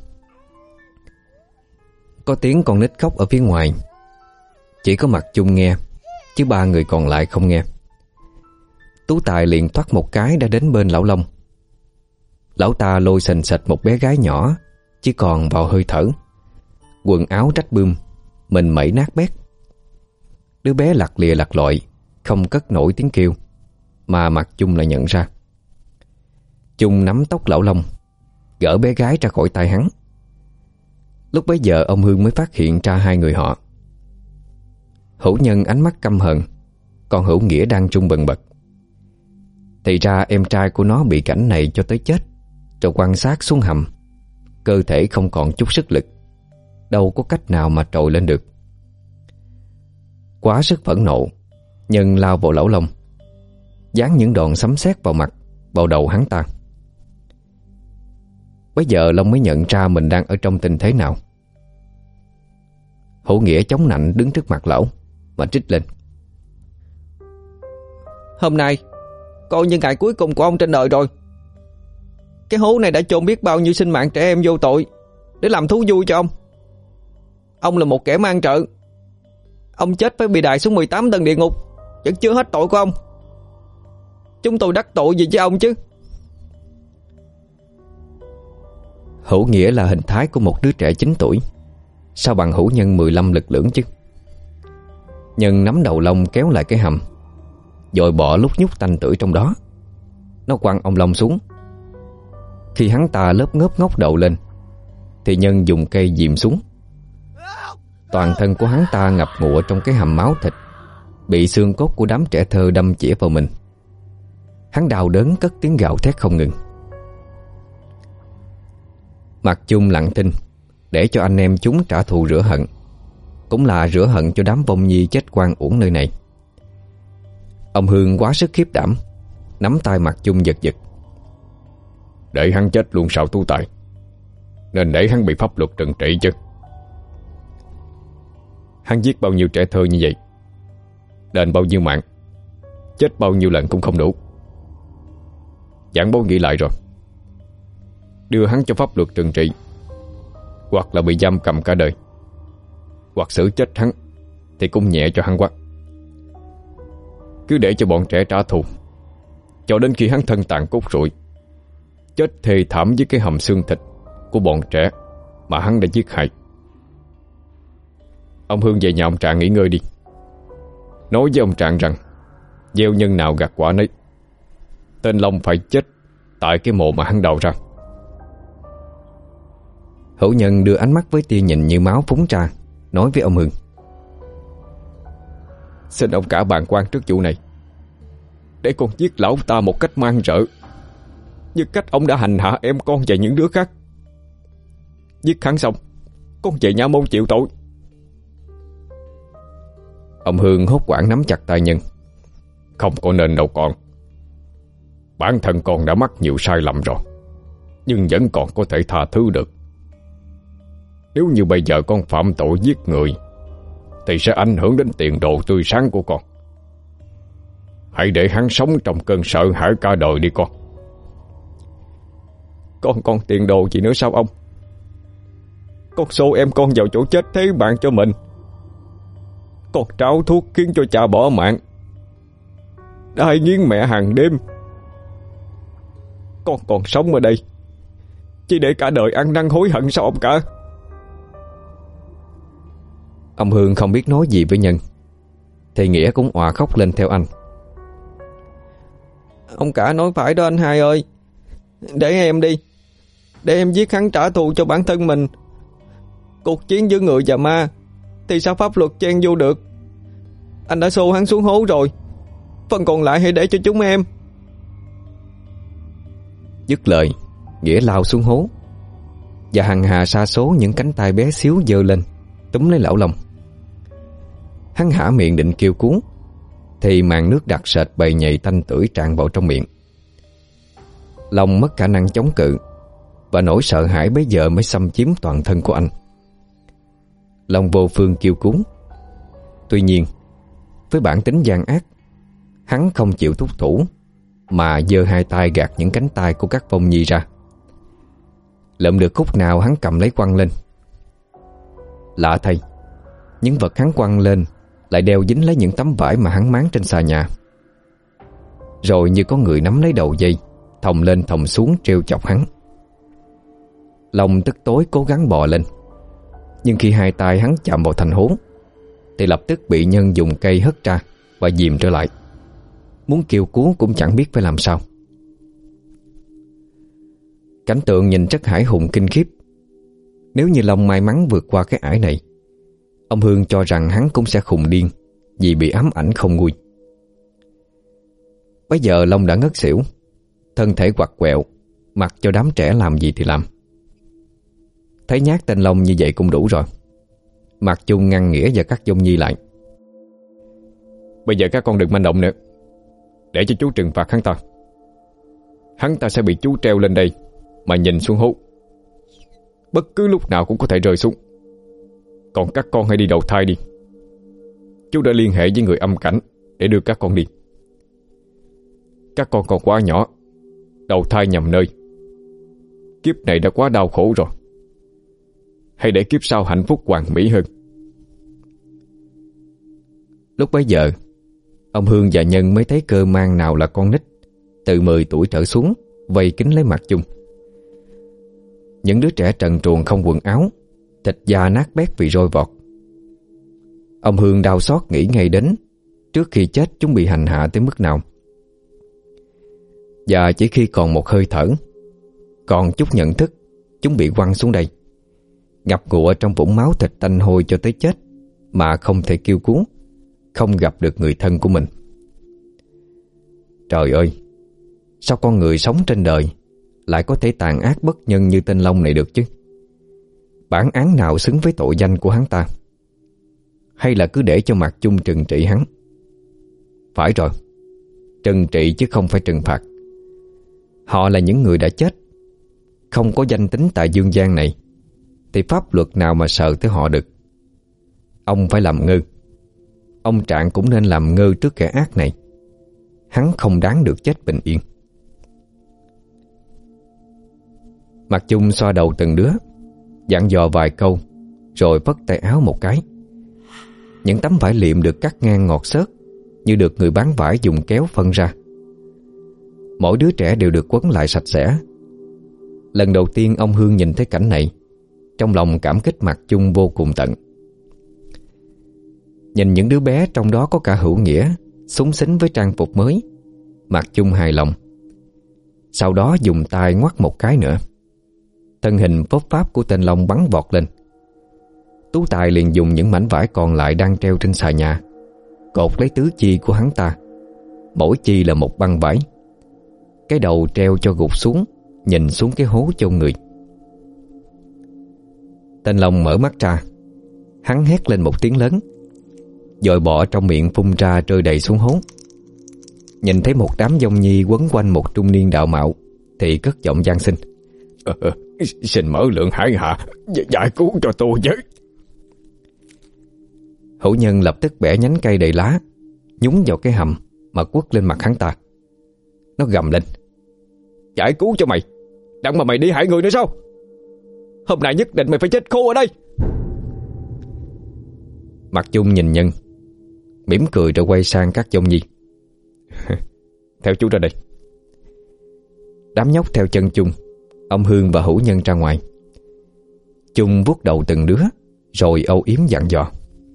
Có tiếng con nít khóc ở phía ngoài. Chỉ có Mạc Chung nghe, chứ ba người còn lại không nghe. Tú Tài liền thoát một cái đã đến bên lão Long. Lão ta lôi sình sạch một bé gái nhỏ, chỉ còn vào hơi thở, quần áo rách bươm, mình mẩy nát bét. Đứa bé lặt lìa lặt lội, không cất nổi tiếng kêu, mà Mạc Chung lại nhận ra. Chung nắm tóc lão Long, gỡ bé gái ra khỏi tay hắn. Lúc bấy giờ ông Hương mới phát hiện ra hai người họ. Hữu Nhân ánh mắt căm hờn, còn Hữu Nghĩa đang run bần bật. Thì ra em trai của nó bị cảnh này cho tới chết, rồi quan sát xuống hầm, cơ thể không còn chút sức lực, đâu có cách nào mà trồi lên được. Quá sức phẫn nộ, Nhân lao vào lão Long, giáng những đòn sấm sét vào mặt, vào đầu hắn ta. Bây giờ Long mới nhận ra mình đang ở trong tình thế nào. Hữu Nghĩa chống nạnh đứng trước mặt lão mà trích lên: Hôm nay coi như ngày cuối cùng của ông trên đời rồi. Cái hố này đã chôn biết bao nhiêu sinh mạng trẻ em vô tội để làm thú vui cho ông. Ông là một kẻ mang trợ. Ông chết phải bị đày xuống mười tám tầng địa ngục, vẫn chưa hết tội của ông. Chúng tôi đắc tội gì với ông chứ? Hữu Nghĩa là hình thái của một đứa trẻ chín tuổi, sao bằng Hữu Nhân mười lăm lực lưỡng chứ. Nhân nắm đầu Long kéo lại cái hầm, rồi bỏ lúc nhúc tanh tưởi trong đó. Nó quăng ông Long xuống. Khi hắn ta lớp ngớp ngóc đầu lên thì Nhân dùng cây dìm xuống. Toàn thân của hắn ta ngập ngụa trong cái hầm máu thịt, bị xương cốt của đám trẻ thơ đâm chĩa vào mình. Hắn đau đớn cất tiếng gào thét không ngừng. Mạc Chung lặng thinh để cho anh em chúng trả thù rửa hận, cũng là rửa hận cho đám vong nhi chết oan uổng nơi này. Ông Hương quá sức khiếp đảm, nắm tay Mạc Chung giật giật: Để hắn chết luôn sao Tú Tài? Nên để hắn bị pháp luật trừng trị chứ. Hắn giết bao nhiêu trẻ thơ như vậy, đền bao nhiêu mạng, chết bao nhiêu lần cũng không đủ. Giảng bố nghĩ lại rồi, đưa hắn cho pháp luật trừng trị, hoặc là bị giam cầm cả đời, hoặc xử chết hắn thì cũng nhẹ cho hắn quá. Cứ để cho bọn trẻ trả thù, cho đến khi hắn thân tàn cốt rụi, chết thê thảm với cái hầm xương thịt của bọn trẻ mà hắn đã giết hại. Ông Hương về nhà ông Trạng nghỉ ngơi đi. Nói với ông Trạng rằng gieo nhân nào gặt quả nấy. Tên Long phải chết tại cái mộ mà hắn đào ra. Hữu Nhân đưa ánh mắt với tia nhìn như máu phúng ra, nói với ông Hương: Xin ông cả bàn quan trước vụ này, để con giết lão ta một cách man rợ, như cách ông đã hành hạ em con và những đứa khác. Giết hắn xong, con về nhà môn chịu tội. Ông Hương hốt hoảng nắm chặt tay Nhân: Không có nên đâu con. Bản thân con đã mắc nhiều sai lầm rồi, nhưng vẫn còn có thể tha thứ được. Nếu như bây giờ con phạm tội giết người thì sẽ ảnh hưởng đến tiền đồ tươi sáng của con. Hãy để hắn sống trong cơn sợ hãi cả đời đi con. Con còn tiền đồ gì nữa sao ông? Con xô em con vào chỗ chết thế bạn cho mình. Con tráo thuốc khiến cho cha bỏ mạng, đai nghiến mẹ hàng đêm. Con còn sống ở đây chỉ để cả đời ăn năn hối hận sao ông cả? Ông Hương không biết nói gì với Nhân, thì Nghĩa cũng òa khóc lên theo anh. Ông cả nói phải đó anh hai ơi. Để em đi, để em giết hắn trả thù cho bản thân mình. Cuộc chiến giữa người và ma thì sao pháp luật chen vô được? Anh đã xô hắn xuống hố rồi, phần còn lại hãy để cho chúng em. Dứt lời, Nghĩa lao xuống hố, và hằng hà sa số những cánh tay bé xíu giơ lên túm lấy lão Long. Hắn há miệng định kêu cứu, thì màn nước đặc sệt bầy nhầy tanh tưởi tràn vào trong miệng. Long mất khả năng chống cự, và nỗi sợ hãi bấy giờ mới xâm chiếm toàn thân của anh. Long vô phương kêu cứu. Tuy nhiên, với bản tính gian ác, hắn không chịu thúc thủ, mà giơ hai tay gạt những cánh tay của các vong nhi ra. Lượm được khúc nào hắn cầm lấy quăng lên. Lạ thay, những vật hắn quăng lên lại đeo dính lấy những tấm vải mà hắn máng trên xà nhà. Rồi như có người nắm lấy đầu dây, thòng lên thòng xuống trêu chọc hắn. Long tức tối cố gắng bò lên, nhưng khi hai tay hắn chạm vào thành hố thì lập tức bị Nhân dùng cây hất ra và dìm trở lại. Muốn kêu cứu cũng chẳng biết phải làm sao. Cảnh tượng nhìn rất hãi hùng kinh khiếp. Nếu như Long may mắn vượt qua cái ải này, ông Hương cho rằng hắn cũng sẽ khùng điên vì bị ám ảnh không nguôi. Bây giờ Long đã ngất xỉu, thân thể quặt quẹo, mặc cho đám trẻ làm gì thì làm. Thấy nhát tên Long như vậy cũng đủ rồi. Mạc Chung ngăn Nghĩa và các Dung Nhi lại. Bây giờ các con đừng manh động nữa, để cho chú trừng phạt hắn ta. Hắn ta sẽ bị chú treo lên đây mà nhìn xuống hố, bất cứ lúc nào cũng có thể rơi xuống. Còn các con hãy đi đầu thai đi. Chú đã liên hệ với người âm cảnh để đưa các con đi. Các con còn quá nhỏ, đầu thai nhầm nơi. Kiếp này đã quá đau khổ rồi, hãy để kiếp sau hạnh phúc hoàn mỹ hơn. Lúc bấy giờ, ông Hương và Nhân mới thấy cơ mang nào là con nít từ mười tuổi trở xuống vây kín lấy Mạc Chung. Những đứa trẻ trần truồng không quần áo, thịt da nát bét vì roi vọt. Ông Hương đau xót nghĩ ngay đến trước khi chết chúng bị hành hạ tới mức nào. Và chỉ khi còn một hơi thở, còn chút nhận thức, chúng bị quăng xuống đây, ngập ngụa trong vũng máu thịt tanh hôi cho tới chết, mà không thể kêu cứu, không gặp được người thân của mình. Trời ơi, sao con người sống trên đời lại có thể tàn ác bất nhân như tên Long này được chứ? Bản án nào xứng với tội danh của hắn ta? Hay là cứ để cho Mạc Chung trừng trị hắn? Phải rồi, trừng trị chứ không phải trừng phạt. Họ là những người đã chết, không có danh tính tại dương gian này, thì pháp luật nào mà sợ tới họ được. Ông phải làm ngơ. Ông Trạng cũng nên làm ngơ trước kẻ ác này. Hắn không đáng được chết bình yên. Mạc Chung xoa đầu từng đứa, dặn dò vài câu, rồi vất tay áo một cái. Những tấm vải liệm được cắt ngang ngọt xớt, như được người bán vải dùng kéo phân ra. Mỗi đứa trẻ đều được quấn lại sạch sẽ. Lần đầu tiên ông Hương nhìn thấy cảnh này, trong lòng cảm kích Mạc Chung vô cùng tận. Nhìn những đứa bé trong đó có cả Hữu Nghĩa xúng xính với trang phục mới, Mạc Chung hài lòng. Sau đó dùng tay ngoắt một cái nữa, thân hình phốp pháp của tên Long bắn vọt lên. Tú Tài liền dùng những mảnh vải còn lại đang treo trên xà nhà cột lấy tứ chi của hắn ta, mỗi chi là một băng vải. Cái đầu treo cho gục xuống, nhìn xuống cái hố chôn người. Tên Long mở mắt ra, hắn hét lên một tiếng lớn, dội bọ trong miệng phun ra rơi đầy xuống hố. Nhìn thấy một đám dông nhi quấn quanh một trung niên đạo mạo thì cất giọng van xin: ờ, Xin mở lượng hải hạ giải cứu cho tôi với. Hữu Nhân lập tức bẻ nhánh cây đầy lá, nhúng vào cái hầm mà quất lên mặt hắn ta. Nó gầm lên: Giải cứu cho mày, đặng mà mày đi hại người nữa sao? Hôm nay nhất định mày phải chết khô ở đây. Mạc Chung nhìn Nhân, mỉm cười rồi quay sang các dông nhi: Theo chú ra đây. Đám nhóc theo chân Chung, ông Hương và Hữu Nhân ra ngoài. Chung vuốt đầu từng đứa rồi âu yếm dặn dò: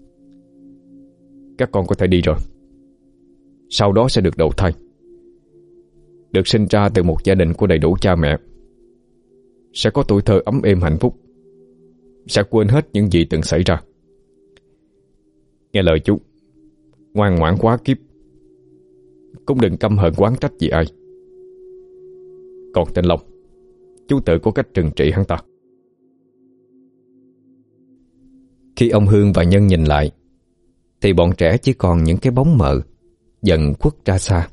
Các con có thể đi rồi. Sau đó sẽ được đầu thai, được sinh ra từ một gia đình có đầy đủ cha mẹ, sẽ có tuổi thơ ấm êm hạnh phúc, sẽ quên hết những gì từng xảy ra. Nghe lời chú, ngoan ngoãn quá kiếp, cũng đừng căm hờn oán trách gì ai. Còn tên Long, chú tự có cách trừng trị hắn ta. Khi ông Hương và Nhân nhìn lại thì bọn trẻ chỉ còn những cái bóng mờ dần khuất ra xa.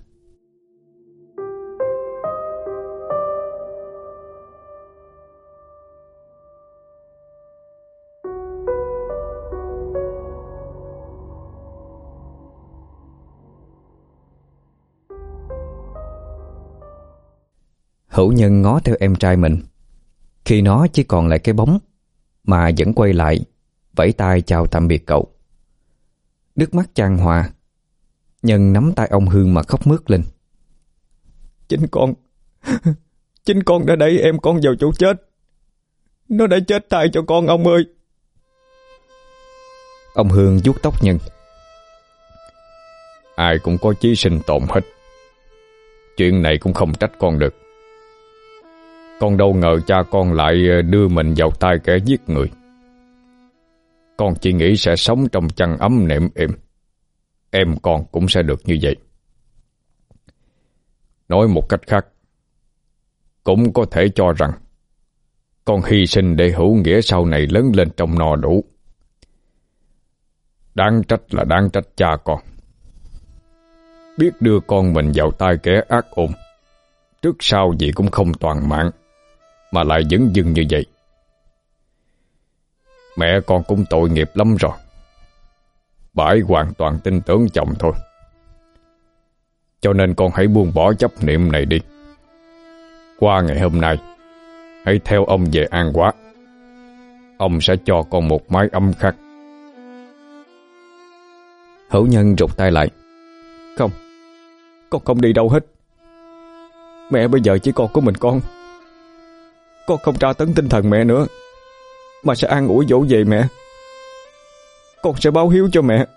Hữu Nhân ngó theo em trai mình, khi nó chỉ còn lại cái bóng, mà vẫn quay lại vẫy tay chào tạm biệt cậu. Nước mắt chan hòa, Nhân nắm tay ông Hương mà khóc mướt lên: Chính con Chính con đã đẩy em con vào chỗ chết. Nó đã chết thay cho con, ông ơi. Ông Hương vuốt tóc Nhân: Ai cũng có chí sinh tồn hết, chuyện này cũng không trách con được. Con đâu ngờ cha con lại đưa mình vào tay kẻ giết người. Con chỉ nghĩ sẽ sống trong chăn ấm nệm êm, em con cũng sẽ được như vậy. Nói một cách khác, cũng có thể cho rằng con hy sinh để Hữu Nghĩa sau này lớn lên trong no đủ. Đáng trách là đáng trách cha con, biết đưa con mình vào tay kẻ ác ôn, trước sau gì cũng không toàn mạng, mà lại dửng dưng như vậy. Mẹ con cũng tội nghiệp lắm rồi. Bà ấy hoàn toàn tin tưởng chồng thôi. Cho nên con hãy buông bỏ chấp niệm này đi. Qua ngày hôm nay, hãy theo ông về An Hóa. Ông sẽ cho con một mái ấm khác. Hữu Nhân rụt tay lại: Không, con không đi đâu hết. Mẹ bây giờ chỉ còn có mình con. Con không tra tấn tinh thần mẹ nữa, mà sẽ an ủi dỗ về mẹ. Con sẽ báo hiếu cho mẹ.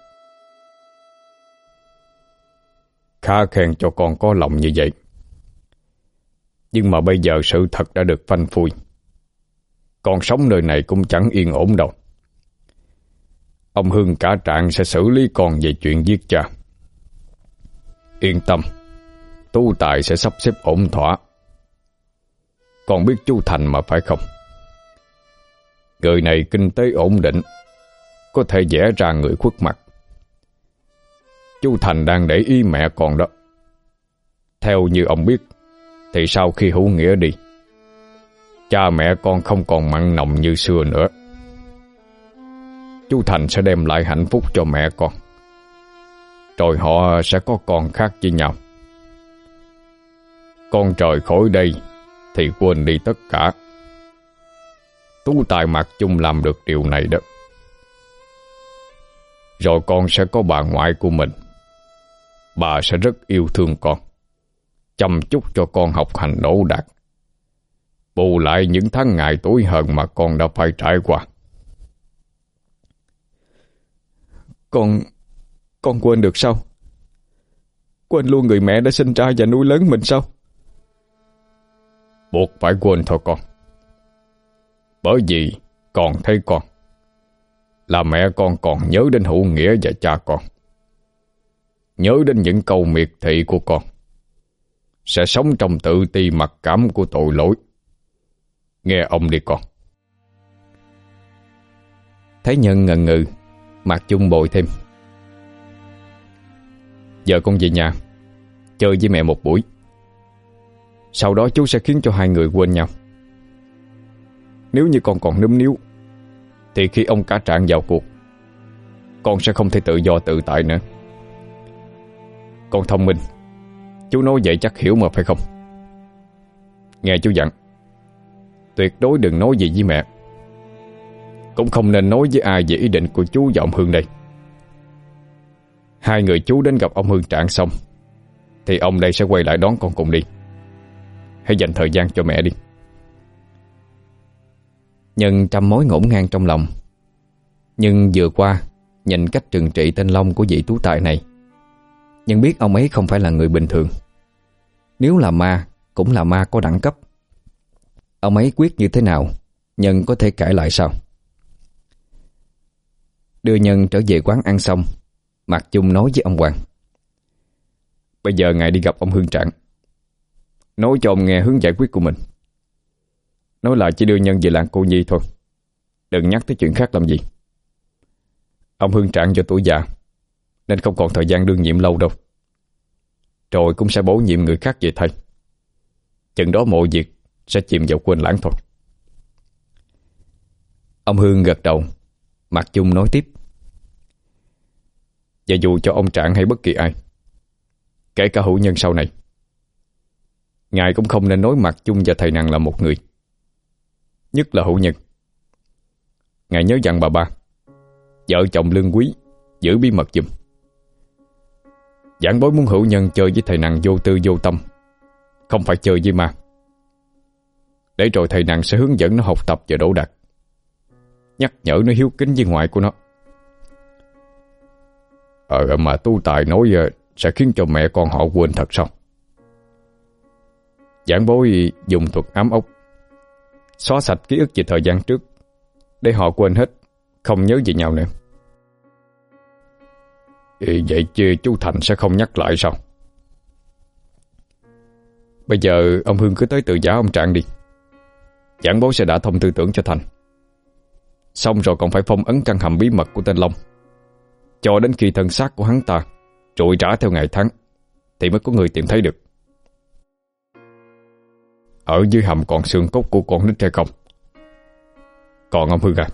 Khá khen cho con có lòng như vậy. Nhưng mà bây giờ sự thật đã được phanh phui. Con sống nơi này cũng chẳng yên ổn đâu. Ông Hưng cả Trạng sẽ xử lý con về chuyện giết cha. Yên tâm, Tú Tài sẽ sắp xếp ổn thỏa. Con biết chú Thành mà phải không? Người này kinh tế ổn định, có thể vẽ ra người khuất mặt. Chú Thành đang để ý mẹ con đó. Theo như ông biết, thì sau khi Hữu Nghĩa đi, cha mẹ con không còn mặn nồng như xưa nữa. Chú Thành sẽ đem lại hạnh phúc cho mẹ con, rồi họ sẽ có con khác với nhau. Con trời khỏi đây thì quên đi tất cả. Tú Tài Mạc Chung làm được điều này đó. Rồi con sẽ có bà ngoại của mình. Bà sẽ rất yêu thương con. chăm chút cho con học hành đỗ đạt, bù lại những tháng ngày tuổi hờn mà con đã phải trải qua. Con Con quên được sao? Quên luôn người mẹ đã sinh ra và nuôi lớn mình sao? Buộc phải quên thôi con. Bởi vì con thấy con là mẹ con còn nhớ đến hữu nghĩa và cha con, nhớ đến những câu miệt thị của con, sẽ sống trong tự ti mặc cảm của tội lỗi. Nghe ông đi con. Thấy Nhân ngần ngừ, Mạc Chung bồi thêm: Giờ con về nhà chơi với mẹ một buổi, sau đó chú sẽ khiến cho hai người quên nhau. Nếu như con còn núm níu thì khi ông cả Trạng vào cuộc, con sẽ không thể tự do tự tại nữa. Con thông minh, chú nói vậy chắc hiểu mà phải không? Nghe chú dặn, tuyệt đối đừng nói gì với mẹ, cũng không nên nói với ai về ý định của chú và ông Hương đây. Hai người chú đến gặp ông Hương Trạng xong thì ông đây sẽ quay lại đón con cùng đi. Hãy dành thời gian cho mẹ đi. Nhân trăm mối ngổn ngang trong lòng, nhưng vừa qua nhìn cách trừng trị tên Long của vị tú tài này, Nhân biết ông ấy không phải là người bình thường. Nếu là ma, cũng là ma có đẳng cấp. Ông ấy quyết như thế nào, Nhân có thể cãi lại sao? Đưa Nhân trở về quán ăn xong, Mạc Chung nói với ông Hoàng: Bây giờ ngài đi gặp ông Hương Trạng, nói cho ông nghe hướng giải quyết của mình. Nói lại chỉ đưa Nhân về làng cô nhi thôi, đừng nhắc tới chuyện khác làm gì. Ông Hương Trạng do tuổi già nên không còn thời gian đương nhiệm lâu đâu, rồi cũng sẽ bổ nhiệm người khác về thay. Chừng đó mọi việc sẽ chìm vào quên lãng thôi. Ông Hương gật đầu. Mạc Chung nói tiếp: Và dù cho ông Trạng hay bất kỳ ai, kể cả hữu nhân sau này, ngài cũng không nên nói Mạc Chung và thầy nàng là một người. Nhất là hữu nhân. Ngài nhớ dặn bà ba, vợ chồng lương quý, giữ bí mật giùm. Giảng bối muốn hữu nhân chơi với thầy nàng vô tư vô tâm, không phải chơi với ma, để rồi thầy nàng sẽ hướng dẫn nó học tập và đỗ đạt, nhắc nhở nó hiếu kính với ngoại của nó. Ờ mà tu tài nói sẽ khiến cho mẹ con họ quên thật sao? Giảng bối dùng thuật ám ốc, xóa sạch ký ức về thời gian trước, để họ quên hết, không nhớ về nhau nữa. Vậy chứ chú Thành sẽ không nhắc lại sao? Bây giờ ông Hương cứ tới tự giả ông Trạng đi, giảng bối sẽ đã thông tư tưởng cho Thành. Xong rồi còn phải phong ấn căn hầm bí mật của tên Long, cho đến khi thân xác của hắn ta trụi rã theo ngày tháng thì mới có người tìm thấy được. Ở dưới hầm còn xương cốt của con nít hay không? Còn ông Hương à,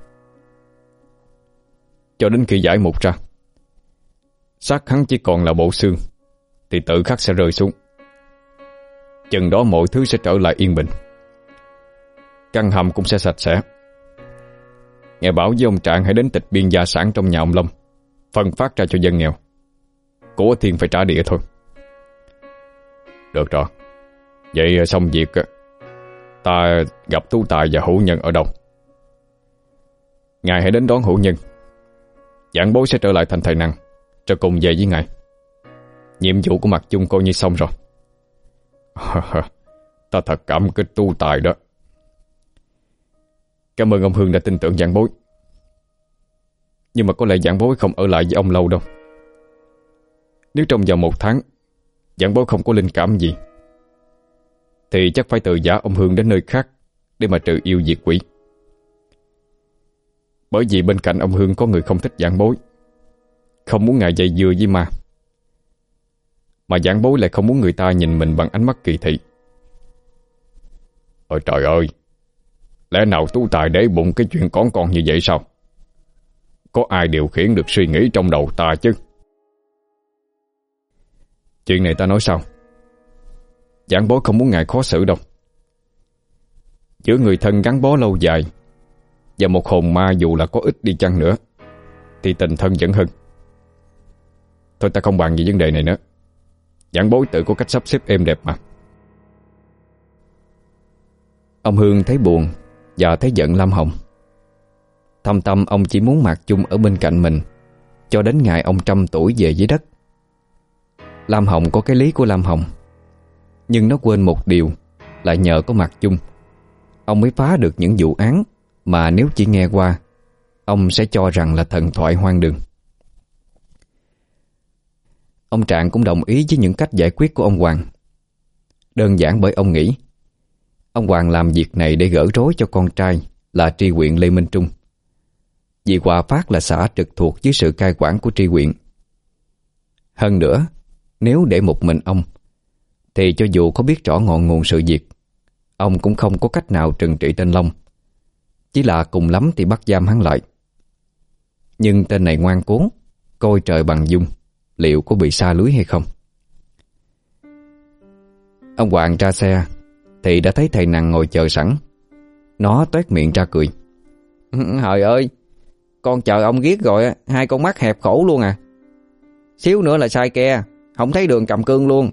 cho đến khi giải mục ra, xác hắn chỉ còn là bộ xương thì tự khắc sẽ rơi xuống. Chừng đó mọi thứ sẽ trở lại yên bình, căn hầm cũng sẽ sạch sẽ. Nghe bảo với ông Trạng hãy đến tịch biên gia sản trong nhà ông Long, phân phát ra cho dân nghèo. Của thiên phải trả địa thôi. Được rồi. Vậy xong việc, ta gặp tú tài và hữu nhân ở đâu? Ngài hãy đến đón hữu nhân. Giảng bối sẽ trở lại thành thầy năng, cho cùng về với ngài. Nhiệm vụ của Mạc Chung coi như xong rồi. Ta thật cảm kích tu tài đó. Cảm ơn ông Hương đã tin tưởng giảng bối. Nhưng mà có lẽ giảng bối không ở lại với ông lâu đâu. Nếu trong vòng một tháng giảng bối không có linh cảm gì, thì chắc phải tự giả ông Hương đến nơi khác để mà trừ yêu diệt quỷ. Bởi vì bên cạnh ông Hương có người không thích giảng bối, không muốn ngài dây dưa với ma. Mà giảng bối lại không muốn người ta nhìn mình bằng ánh mắt kỳ thị. Ôi trời ơi, lẽ nào tú tài để bụng cái chuyện con con như vậy sao? Có ai điều khiển được suy nghĩ trong đầu ta chứ? Chuyện này ta nói sao? Giảng bối không muốn ngài khó xử đâu. Giữa người thân gắn bó lâu dài và một hồn ma dù là có ít đi chăng nữa thì tình thân vẫn hơn. Thôi ta không bàn về vấn đề này nữa. Giảng bối tự có cách sắp xếp êm đẹp mà. Ông Hương thấy buồn và thấy giận Lam Hồng. Thâm tâm ông chỉ muốn Mạc Chung ở bên cạnh mình cho đến ngày ông trăm tuổi về dưới đất. Lam Hồng có cái lý của Lam Hồng, nhưng nó quên một điều là nhờ có Mạc Chung, ông mới phá được những vụ án mà nếu chỉ nghe qua, ông sẽ cho rằng là thần thoại hoang đường. Ông Trạng cũng đồng ý với những cách giải quyết của ông Hoàng. Đơn giản bởi ông nghĩ ông Hoàng làm việc này để gỡ rối cho con trai là tri huyện Lê Minh Trung, vì Hòa Phát là xã trực thuộc dưới sự cai quản của tri huyện. Hơn nữa, nếu để một mình ông thì cho dù có biết rõ ngọn nguồn sự việc, ông cũng không có cách nào trừng trị tên Long, chỉ là cùng lắm thì bắt giam hắn lại. Nhưng tên này ngoan cố, coi trời bằng dung, liệu có bị sa lưới hay không? Ông Hoàng ra xe thì đã thấy thầy Nằng ngồi chờ sẵn. Nó toét miệng ra cười. Trời ơi, con chờ ông ghét rồi, hai con mắt hẹp khổ luôn à. Xíu nữa là sai ke, không thấy đường cầm cương luôn.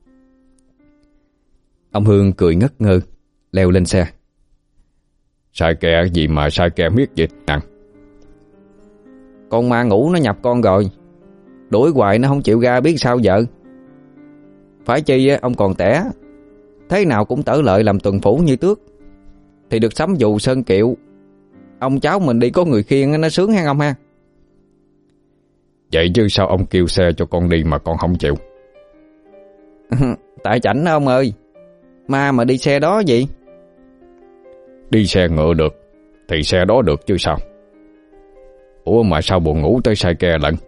Ông Hương cười ngất ngơ, leo lên xe. Sai ke gì mà sai ke miết vậy Nằng? Con ma ngủ nó nhập con rồi, đuổi hoài nó không chịu ra biết sao vợ. Phải chi ông còn trẻ, thế nào cũng tở lợi làm tuần phủ như tước, thì được sắm dù sơn kiệu. Ông cháu mình đi có người khiêng nó sướng ha ông ha. Vậy chứ sao ông kêu xe cho con đi mà con không chịu? Tại chảnh đó ông ơi, ma mà đi xe đó gì. Đi xe ngựa được thì xe đó được chứ sao. Ủa mà sao buồn ngủ tới sai ke lận?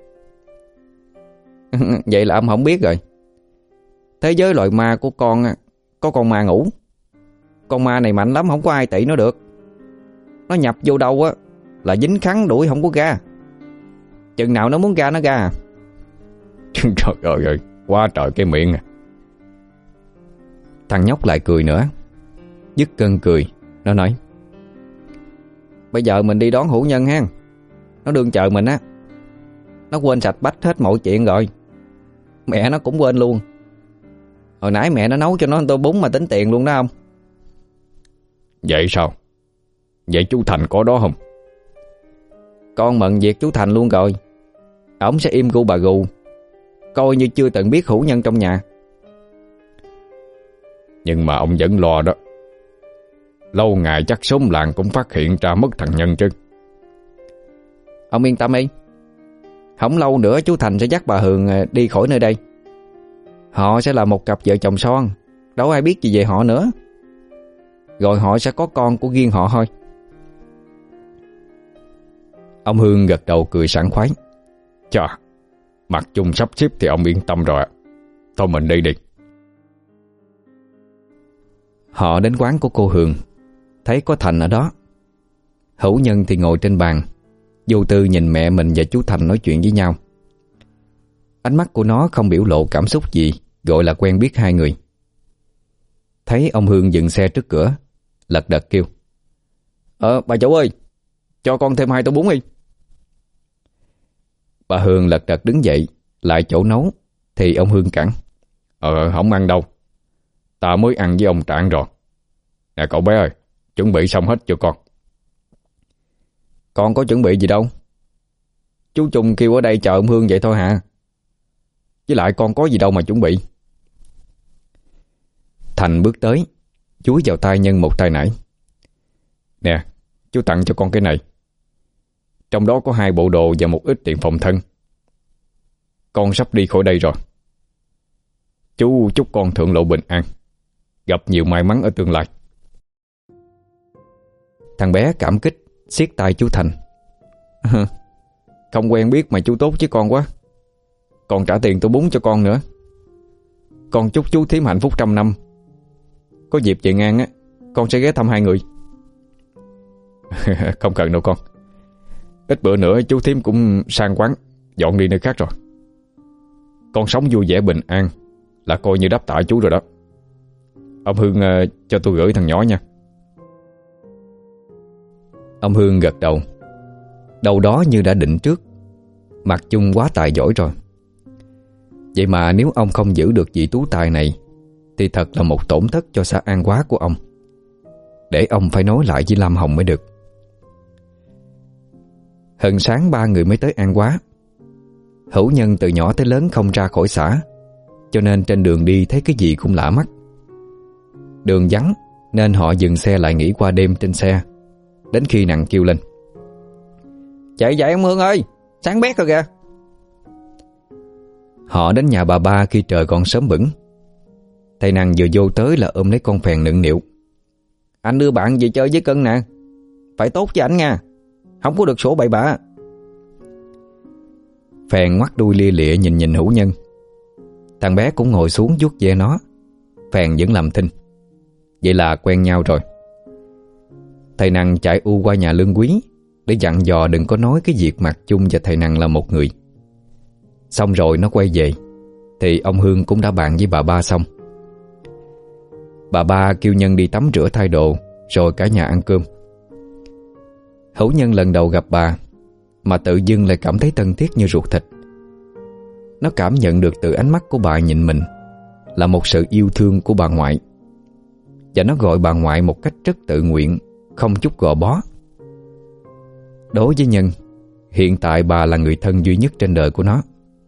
Vậy là ông không biết rồi. Thế giới loài ma của con có con ma ngủ. Con ma này mạnh lắm, không có ai tị nó được. Nó nhập vô đâu á là dính khắn đuổi không có ra. Chừng nào nó muốn ra nó ra à. Trời ơi ơi, quá trời cái miệng à. Thằng nhóc lại cười nữa. Dứt cơn cười, nó nói: Bây giờ mình đi đón hữu nhân ha. Nó đương chờ mình á. Nó quên sạch bách hết mọi chuyện rồi. Mẹ nó cũng quên luôn. Hồi nãy mẹ nó nấu cho nó tô bún mà tính tiền luôn đó không. Vậy sao? Vậy chú Thành có đó không? Con mận việc chú Thành luôn rồi. Ổng sẽ im gu bà gù, coi như chưa từng biết hữu nhân trong nhà. Nhưng mà ông vẫn lo đó. Lâu ngày chắc xóm làng cũng phát hiện ra mất thằng Nhân chứ. Ông yên tâm đi, không lâu nữa chú Thành sẽ dắt bà Hường đi khỏi nơi đây. Họ sẽ là một cặp vợ chồng son, đâu ai biết gì về họ nữa. Rồi họ sẽ có con của riêng họ thôi. Ông Hương gật đầu cười sảng khoái. Chà, Mạc Chung sắp xếp thì ông yên tâm rồi. Thôi mình đi đi. Họ đến quán của cô Hường, thấy có Thành ở đó. Hữu Nhân thì ngồi trên bàn, vô tư nhìn mẹ mình và chú Thành nói chuyện với nhau. Ánh mắt của nó không biểu lộ cảm xúc gì, gọi là quen biết hai người. Thấy ông Hương dừng xe trước cửa, lật đật kêu: Ờ bà chủ ơi, cho con thêm hai tô bún đi. Bà Hương lật đật đứng dậy, lại chỗ nấu, thì ông Hương cản: Ờ không ăn đâu, ta mới ăn với ông Trạng rồi. Nè cậu bé ơi, chuẩn bị xong hết cho con. Con có chuẩn bị gì đâu, chú Trung kêu ở đây chờ ông Hương vậy thôi hả. Với lại con có gì đâu mà chuẩn bị. Thành bước tới, chúi vào tay Nhân một tay nải. Nè, chú tặng cho con cái này. Trong đó có hai bộ đồ và một ít tiền phòng thân. Con sắp đi khỏi đây rồi. Chú chúc con thượng lộ bình an, gặp nhiều may mắn ở tương lai. Thằng bé cảm kích siết tay chú Thành. Không quen biết mà chú tốt với con quá. Còn trả tiền tô bún cho con nữa. Con chúc chú thím hạnh phúc trăm năm. Có dịp về ngang á, con sẽ ghé thăm hai người. Không cần đâu con. Ít bữa nữa chú thím cũng sang quán, dọn đi nơi khác rồi. Con sống vui vẻ bình an là coi như đáp tạ chú rồi đó. Ông Hương uh, cho tôi gửi thằng nhỏ nha. Ông Hương gật đầu. Đầu đó như đã định trước, Mạc Chung quá tài giỏi rồi. Vậy mà nếu ông không giữ được vị tú tài này thì thật là một tổn thất cho xã An Hóa của ông. để ông phải nói lại với Lam Hồng mới được. Hừng sáng ba người mới tới An Quá. Hữu Nhân từ nhỏ tới lớn không ra khỏi xã, cho nên trên đường đi thấy cái gì cũng lạ mắt. Đường vắng nên họ dừng xe lại nghỉ qua đêm trên xe, đến khi Nặng kêu lên: "Chạy dậy ông Hương ơi, sáng bét rồi kìa." Họ đến nhà bà ba khi trời còn sớm bửng. Thầy Nặng vừa vô tới là ôm lấy con phèn nựng nịu: "Anh đưa bạn về chơi với Cân nè, phải tốt với ảnh nha, không có được sổ bậy bạ." Phèn ngoắt đuôi lia lịa nhìn nhìn Hữu Nhân. Thằng bé cũng ngồi xuống vuốt ve nó. Phèn vẫn làm thinh. Vậy là quen nhau rồi. Thầy Nặng chạy u qua nhà Lương Quý để dặn dò đừng có nói cái việc Mạc Chung và thầy Nặng là một người. Xong rồi nó quay về thì ông Hương cũng đã bàn với bà ba xong. Bà ba kêu Nhân đi tắm rửa thay đồ, rồi cả nhà ăn cơm. Hữu Nhân lần đầu gặp bà mà tự dưng lại cảm thấy thân thiết như ruột thịt. Nó cảm nhận được từ ánh mắt của bà nhìn mình là một sự yêu thương của bà ngoại, và nó gọi bà ngoại một cách rất tự nguyện, không chút gò bó. Đối với Nhân, hiện tại bà là người thân duy nhất trên đời của nó.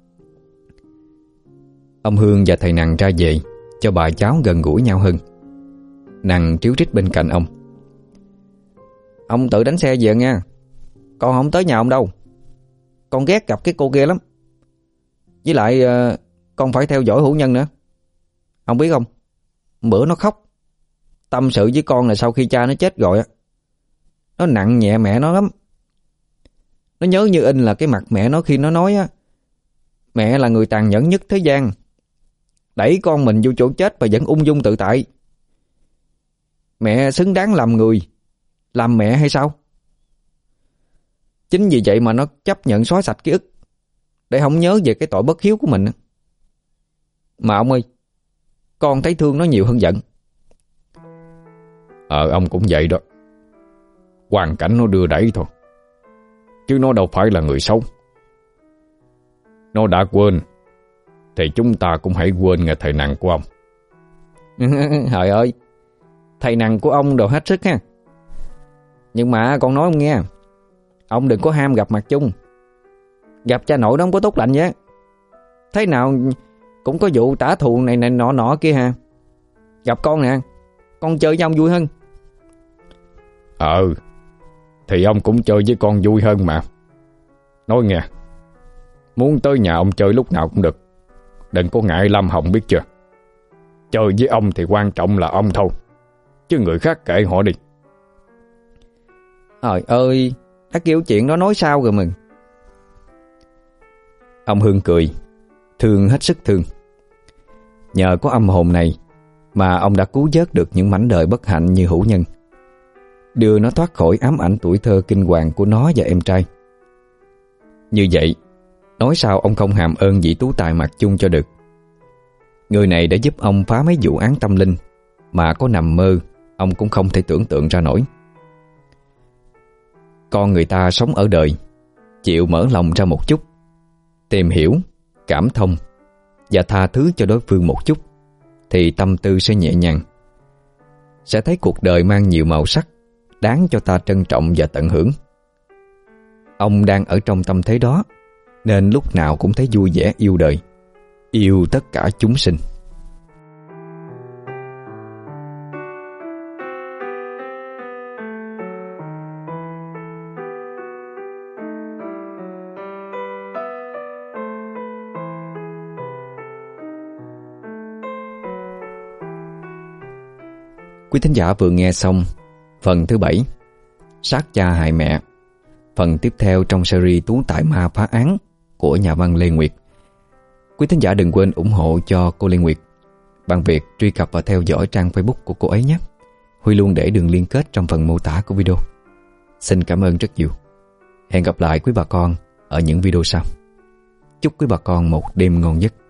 Ông Hương và thầy Nặng ra về cho bà cháu gần gũi nhau hơn. Nặng tríu trích bên cạnh ông: "Ông tự đánh xe về nha, con không tới nhà ông đâu. Con ghét gặp cái cô kia lắm. Với lại con phải theo dõi Hữu Nhân nữa. Ông biết không, bữa nó khóc tâm sự với con là sau khi cha nó chết rồi á, nó nặng nhẹ mẹ nó lắm. Nó nhớ như in là cái mặt mẹ nó khi nó nói á, mẹ là người tàn nhẫn nhất thế gian, đẩy con mình vô chỗ chết và vẫn ung dung tự tại. Mẹ xứng đáng làm người, làm mẹ hay sao? Chính vì vậy mà nó chấp nhận xóa sạch ký ức để không nhớ về cái tội bất hiếu của mình. Mà ông ơi, con thấy thương nó nhiều hơn giận." Ờ ông cũng vậy đó. Hoàn cảnh nó đưa đẩy thôi, chứ nó đâu phải là người xấu. Nó đã quên thì chúng ta cũng hãy quên nghe thầy Nặng của ông. Trời ơi, thầy Nặng của ông đồ hết sức ha. Nhưng mà con nói ông nghe, ông đừng có ham gặp Mạc Chung. Gặp cha nội nó không có tốt lành vậy. Thế nào cũng có vụ trả thù này này nọ nọ kia ha. Gặp con nè, con chơi với ông vui hơn. Ờ thì ông cũng chơi với con vui hơn mà. Nói nghe, muốn tới nhà ông chơi lúc nào cũng được, đừng có ngại Lam Hồng biết chưa. Chơi với ông thì quan trọng là ông thôi, chứ người khác kệ họ đi. Trời ơi, đã kêu chuyện đó nói sao rồi mừng. Ông Hương cười, thương hết sức thương. Nhờ có âm hồn này mà ông đã cứu vớt được những mảnh đời bất hạnh như Hữu Nhân, đưa nó thoát khỏi ám ảnh tuổi thơ kinh hoàng của nó và em trai. Như vậy, nói sao ông không hàm ơn vị tú tài Mạc Chung cho được. Người này đã giúp ông phá mấy vụ án tâm linh mà có nằm mơ ông cũng không thể tưởng tượng ra nổi. Con người ta sống ở đời, chịu mở lòng ra một chút, tìm hiểu, cảm thông và tha thứ cho đối phương một chút, thì tâm tư sẽ nhẹ nhàng, sẽ thấy cuộc đời mang nhiều màu sắc, đáng cho ta trân trọng và tận hưởng. Ông đang ở trong tâm thế đó, nên lúc nào cũng thấy vui vẻ yêu đời, yêu tất cả chúng sinh. Quý thính giả vừa nghe xong phần thứ bảy, Sát cha hại mẹ, phần tiếp theo trong series Tú tài ma phá án của nhà văn Lê Nguyệt. Quý thính giả đừng quên ủng hộ cho cô Lê Nguyệt bằng việc truy cập và theo dõi trang Facebook của cô ấy nhé. Huy luôn để đường liên kết trong phần mô tả của video. Xin cảm ơn rất nhiều. Hẹn gặp lại quý bà con ở những video sau. Chúc quý bà con một đêm ngon giấc.